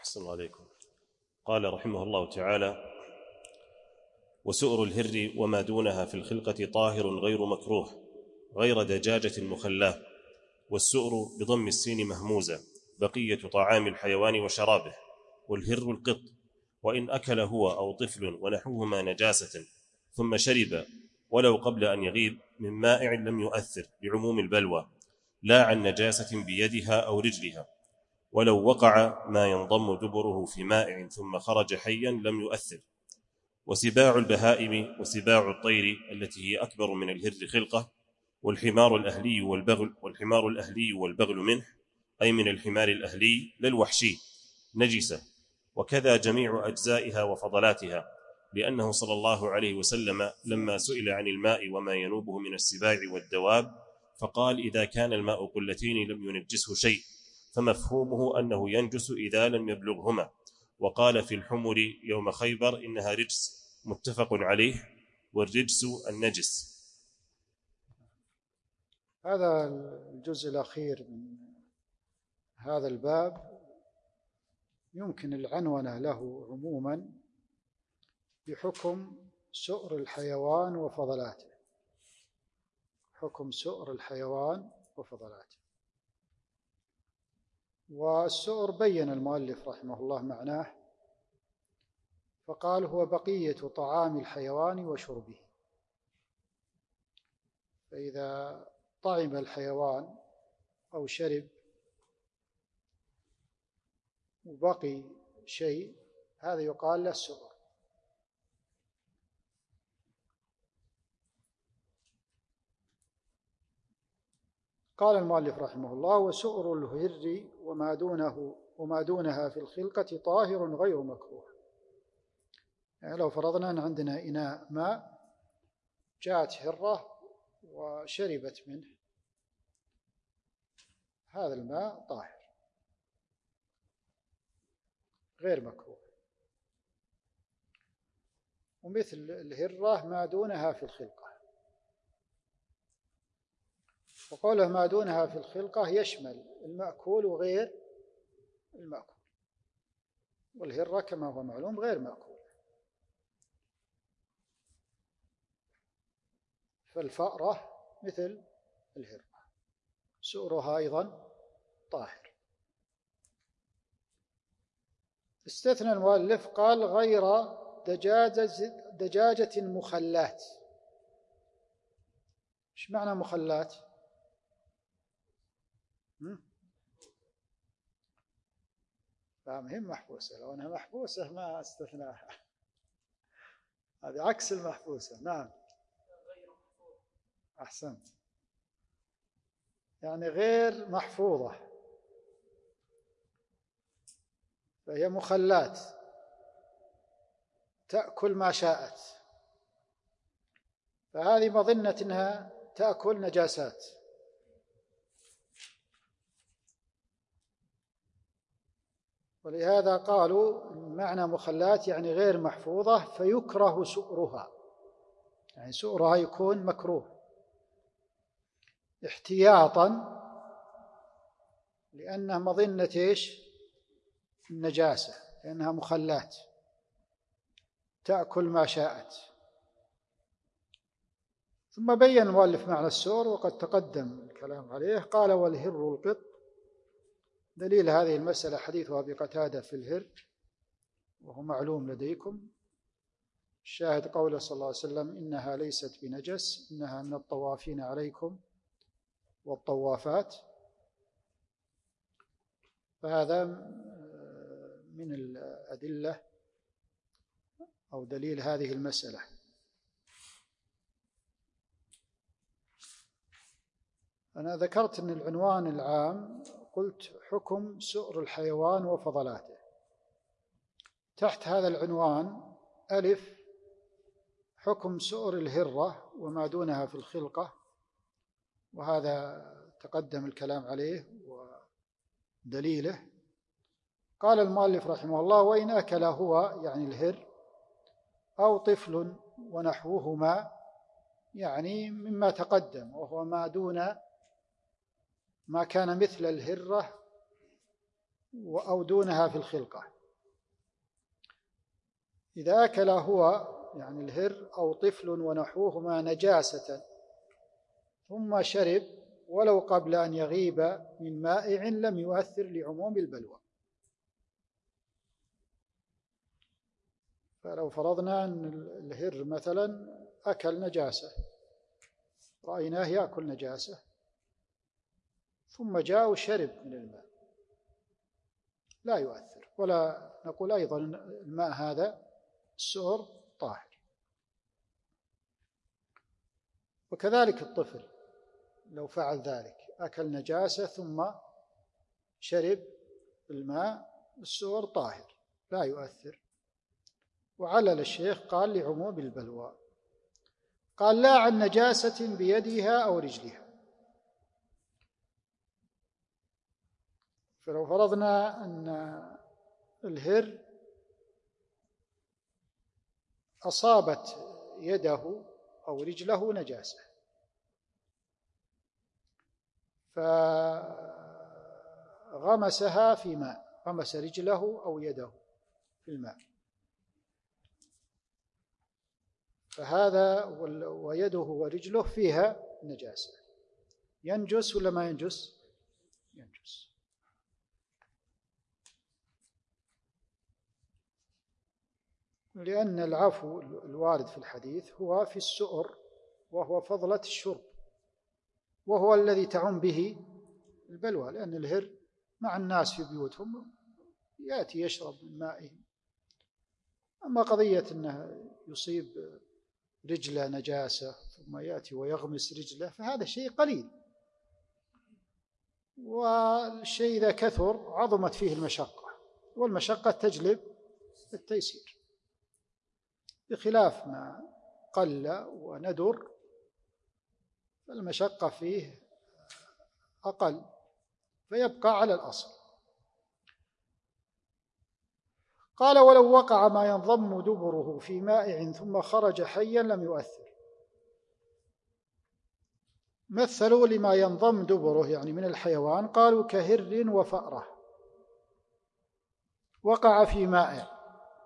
أحسن الله عليكم. قال رحمه الله تعالى: وسؤر الهر وما دونها في الخلقة طاهر غير مكروه غير دجاجة مخلاه. والسؤر بضم السين مهموزة بقية طعام الحيوان وشرابه، والهر القط، وإن أكل هو أو طفل ونحوهما نجاسة ثم شرب ولو قبل أن يغيب من مائع لم يؤثر لعموم البلوى، لا عن نجاسة بيدها أو رجلها. ولو وقع ما ينضم دبره في مائع ثم خرج حيا لم يؤثر. وسباع البهائم وسباع الطير التي هي أكبر من الهر خلقة، والحمار الأهلي والبغل منه، أي من الحمار الأهلي للوحشي، نجسة، وكذا جميع أجزائها وفضلاتها، لأنه صلى الله عليه وسلم لما سئل عن الماء وما ينوبه من السباع والدواب فقال: إذا كان الماء قلتين لم ينجسه شيء، فمفهومه أنه ينجس إذا لم يبلغهما. وقال في الحمر يوم خيبر: إنها رجس، متفق عليه، والرجس النجس. هذا الجزء الأخير من هذا الباب يمكن العنونة له عموما بحكم سؤر الحيوان وفضلاته. حكم سؤر الحيوان وفضلاته. والسؤر بين المؤلف رحمه الله معناه، فقال: هو بقية طعام الحيوان وشربه. فإذا طعم الحيوان أو شرب وبقي شيء، هذا يقال له سؤر. قال المؤلف رحمه الله: وسؤر الهر وما دونها في الخلقة طاهر غير مكروه. يعني لو فرضنا أن عندنا إناء ماء، جاءت هرة وشربت منه، هذا الماء طاهر غير مكروه. ومثل الهرة ما دونها في الخلقة. وقوله ما دونها في الخلقة يشمل المأكول وغير المأكول، والهرة كما هو معلوم غير مأكول. فالفأرة مثل الهرة سؤرها أيضا طاهر. استثنى المؤلف قال: غير دجاجة مخلات. ايش معنى مخلات؟ فمهم محبوسة. لو أنها محبوسة ما استثناها، هذه عكس المحبوسة. نعم، أحسنت، يعني غير محفوظة، فهي مخلات تأكل ما شاءت، فهذه مظنة أنها تأكل نجاسات. ولهذا قالوا معنى مخلات يعني غير محفوظة، فيكره سؤرها، يعني سؤرها يكون مكروه احتياطا، لأنها مظنة إيش؟ النجاسة، لأنها مخلات تأكل ما شاءت. ثم بين المؤلف معنى السؤر وقد تقدم الكلام عليه. قال: والهر القط. دليل هذه المسألة حديث أبي قتادة في الهر، وهو معلوم لديكم. الشاهد قوله صلى الله عليه وسلم: إنها ليست بنجس، إنها من الطوافين عليكم والطوافات. فهذا من الأدلة أو دليل هذه المسألة. أنا ذكرت أن العنوان العام قلت حكم سؤر الحيوان وفضلاته. تحت هذا العنوان ألف حكم سؤر الهرة وما دونها في الخلقة، وهذا تقدم الكلام عليه ودليله. قال المؤلف رحمه الله: وإن أكل هو يعني الهر أو طفل ونحوهما، يعني مما تقدم، وهو ما دون ما كان مثل الهرة أو دونها في الخلقة. إذا أكل هو يعني الهر أو طفل ونحوهما نجاسة ثم شرب ولو قبل أن يغيب من مائع لم يؤثر لعموم البلوى. فلو فرضنا أن الهر مثلا أكل نجاسة، رأيناه يأكل نجاسة ثم جاء وشرب من الماء لا يؤثر، ولا نقول أيضا الماء هذا السؤر طاهر. وكذلك الطفل لو فعل ذلك، أكل نجاسة ثم شرب الماء، السؤر طاهر لا يؤثر. وعلل الشيخ قال لعموم البلوى، قال لا عن نجاسة بيدها أو رجلها. فلو فرضنا أن الهر أصابت يده أو رجله نجاسة فغمسها في ماء، غمس رجله أو يده في الماء، فهذا ويده ورجله فيها نجاسة، ينجس ولا ما ينجس؟ ينجس. لأن العفو الوارد في الحديث هو في السؤر، وهو فضلة الشرب، وهو الذي تعم به البلوى، لأن الهر مع الناس في بيوتهم يأتي يشرب من مائهم. أما قضية أنه يصيب رجله نجاسة ثم يأتي ويغمس رجله فهذا شيء قليل، والشيء إذا كثر عظمت فيه المشقة، والمشقة تجلب التيسير، بخلاف ما قل وندر فالمشقة فيه أقل فيبقى على الأصل. قال ولو وقع ما ينضم دبره في مائع ثم خرج حيا لم يؤثر. مثلوا لما ينضم دبره يعني من الحيوان، قالوا كهر وفأرة وقع في مائع،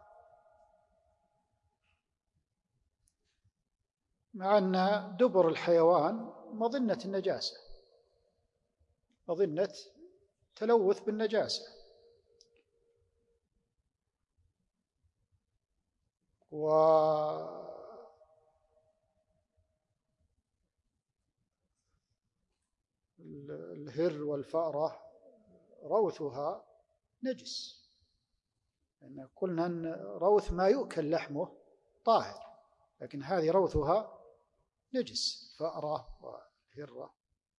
مع أن دبر الحيوان مظنة النجاسة، مظنة تلوث بالنجاسة، والهر والفأرة روثها نجس، لأن قلنا أن روث ما يؤكل لحمه طاهر، لكن هذه روثها نجس، فأرة وهرة.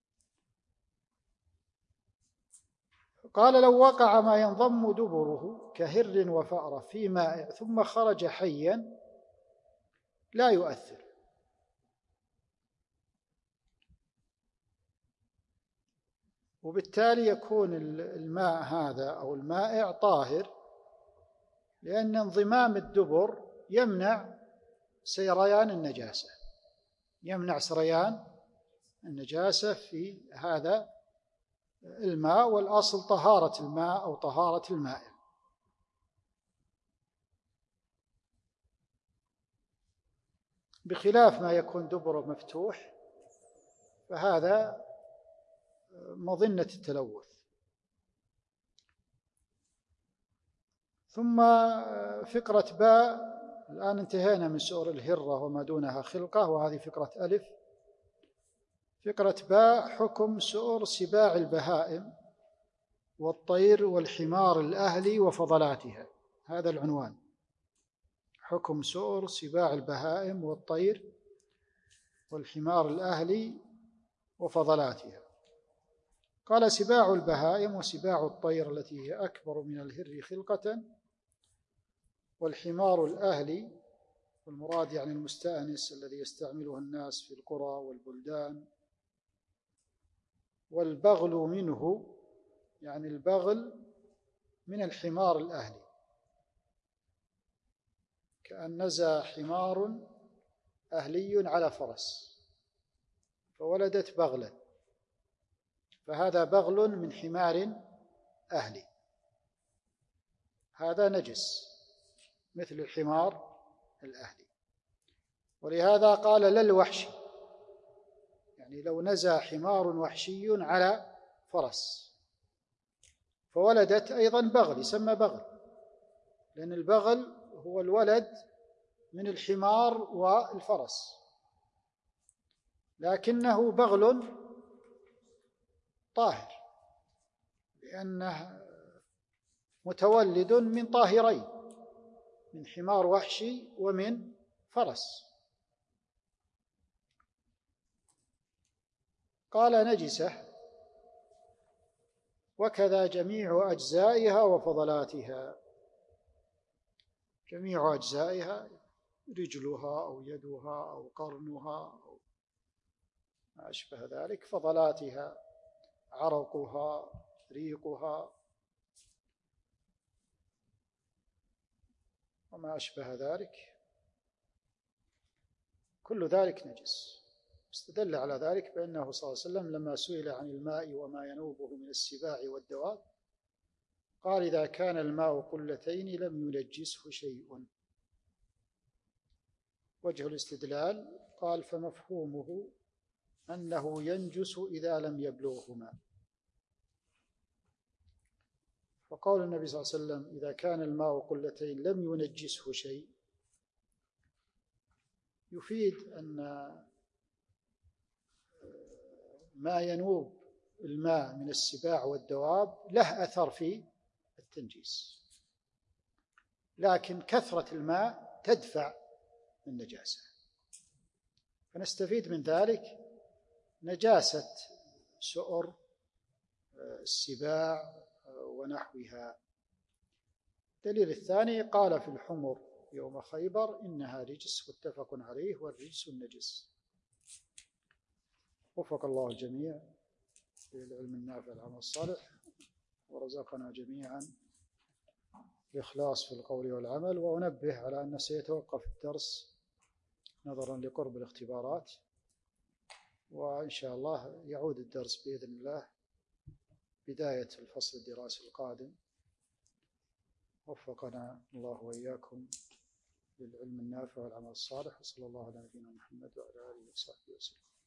قال لو وقع ما ينضم دبره كهر وفأرة في مائع ثم خرج حيا لا يؤثر. وبالتالي يكون الماء هذا أو المائع طاهر، لأن انضمام الدبر يمنع سريان النجاسة، يمنع سريان النجاسة في هذا الماء، والأصل طهارة الماء أو طهارة المائع. بخلاف ما يكون دبره مفتوح فهذا مظنة التلوث. ثم فقرة باء، الآن انتهينا من سؤر الهرة وما دونها خلقة، وهذه فقرة ألف. فقرة باء حكم سؤر سباع البهائم والطير والحمار الأهلي وفضلاتها، هذا العنوان، حكم سؤر سباع البهائم والطير والحمار الأهلي وفضلاتها. قال سباع البهائم وسباع الطير التي هي أكبر من الهر خلقة، والحمار الأهلي والمراد يعني المستأنس الذي يستعمله الناس في القرى والبلدان، والبغل منه يعني البغل من الحمار الأهلي، كأن نزى حمار أهلي على فرس فولدت بغلا، فهذا بغل من حمار أهلي، هذا نجس مثل الحمار الأهلي. ولهذا قال لا الوحشي، يعني لو نزى حمار وحشي على فرس فولدت أيضا بغل يسمى بغل، لأن البغل هو الولد من الحمار والفرس، لكنه بغل طاهر لأنه متولد من طاهرين، من حمار وحشي ومن فرس. قال نجسة وكذا جميع أجزائها وفضلاتها. جميع أجزائها رجلها أو يدها أو قرنها أو ما أشبه ذلك. فضلاتها عرقها ريقها وما أشبه ذلك، كل ذلك نجس. استدل على ذلك بأنه صلى الله عليه وسلم لما سئل عن الماء وما ينوبه من السباع والدواب قال إذا كان الماء قلتين لم ينجسه شيء. وجه الاستدلال قال فمفهومه أنه ينجس إذا لم يبلغه ماء. وقول النبي صلى الله عليه وسلم إذا كان الماء قلتين لم ينجسه شيء يفيد أن ما ينوب الماء من السباع والدواب له أثر في التنجيس، لكن كثرة الماء تدفع النجاسة. فنستفيد من ذلك نجاسة سؤر السباع ونحوها. الدليل الثاني قال في الحمر يوم خيبر إنها رجس متفق عليه والرجس النجس. وفق الله الجميع للعلم النافع والعمل الصالح، ورزقنا جميعا الإخلاص في القول والعمل. وأنبه على أن سيتوقف الدرس نظرا لقرب الاختبارات، وإن شاء الله يعود الدرس بإذن الله بداية الفصل الدراسي القادم. وفقنا الله وإياكم للعلم النافع والعمل الصالح، وصلى الله على نبينا محمد وعلى آله وصحبه وسلم.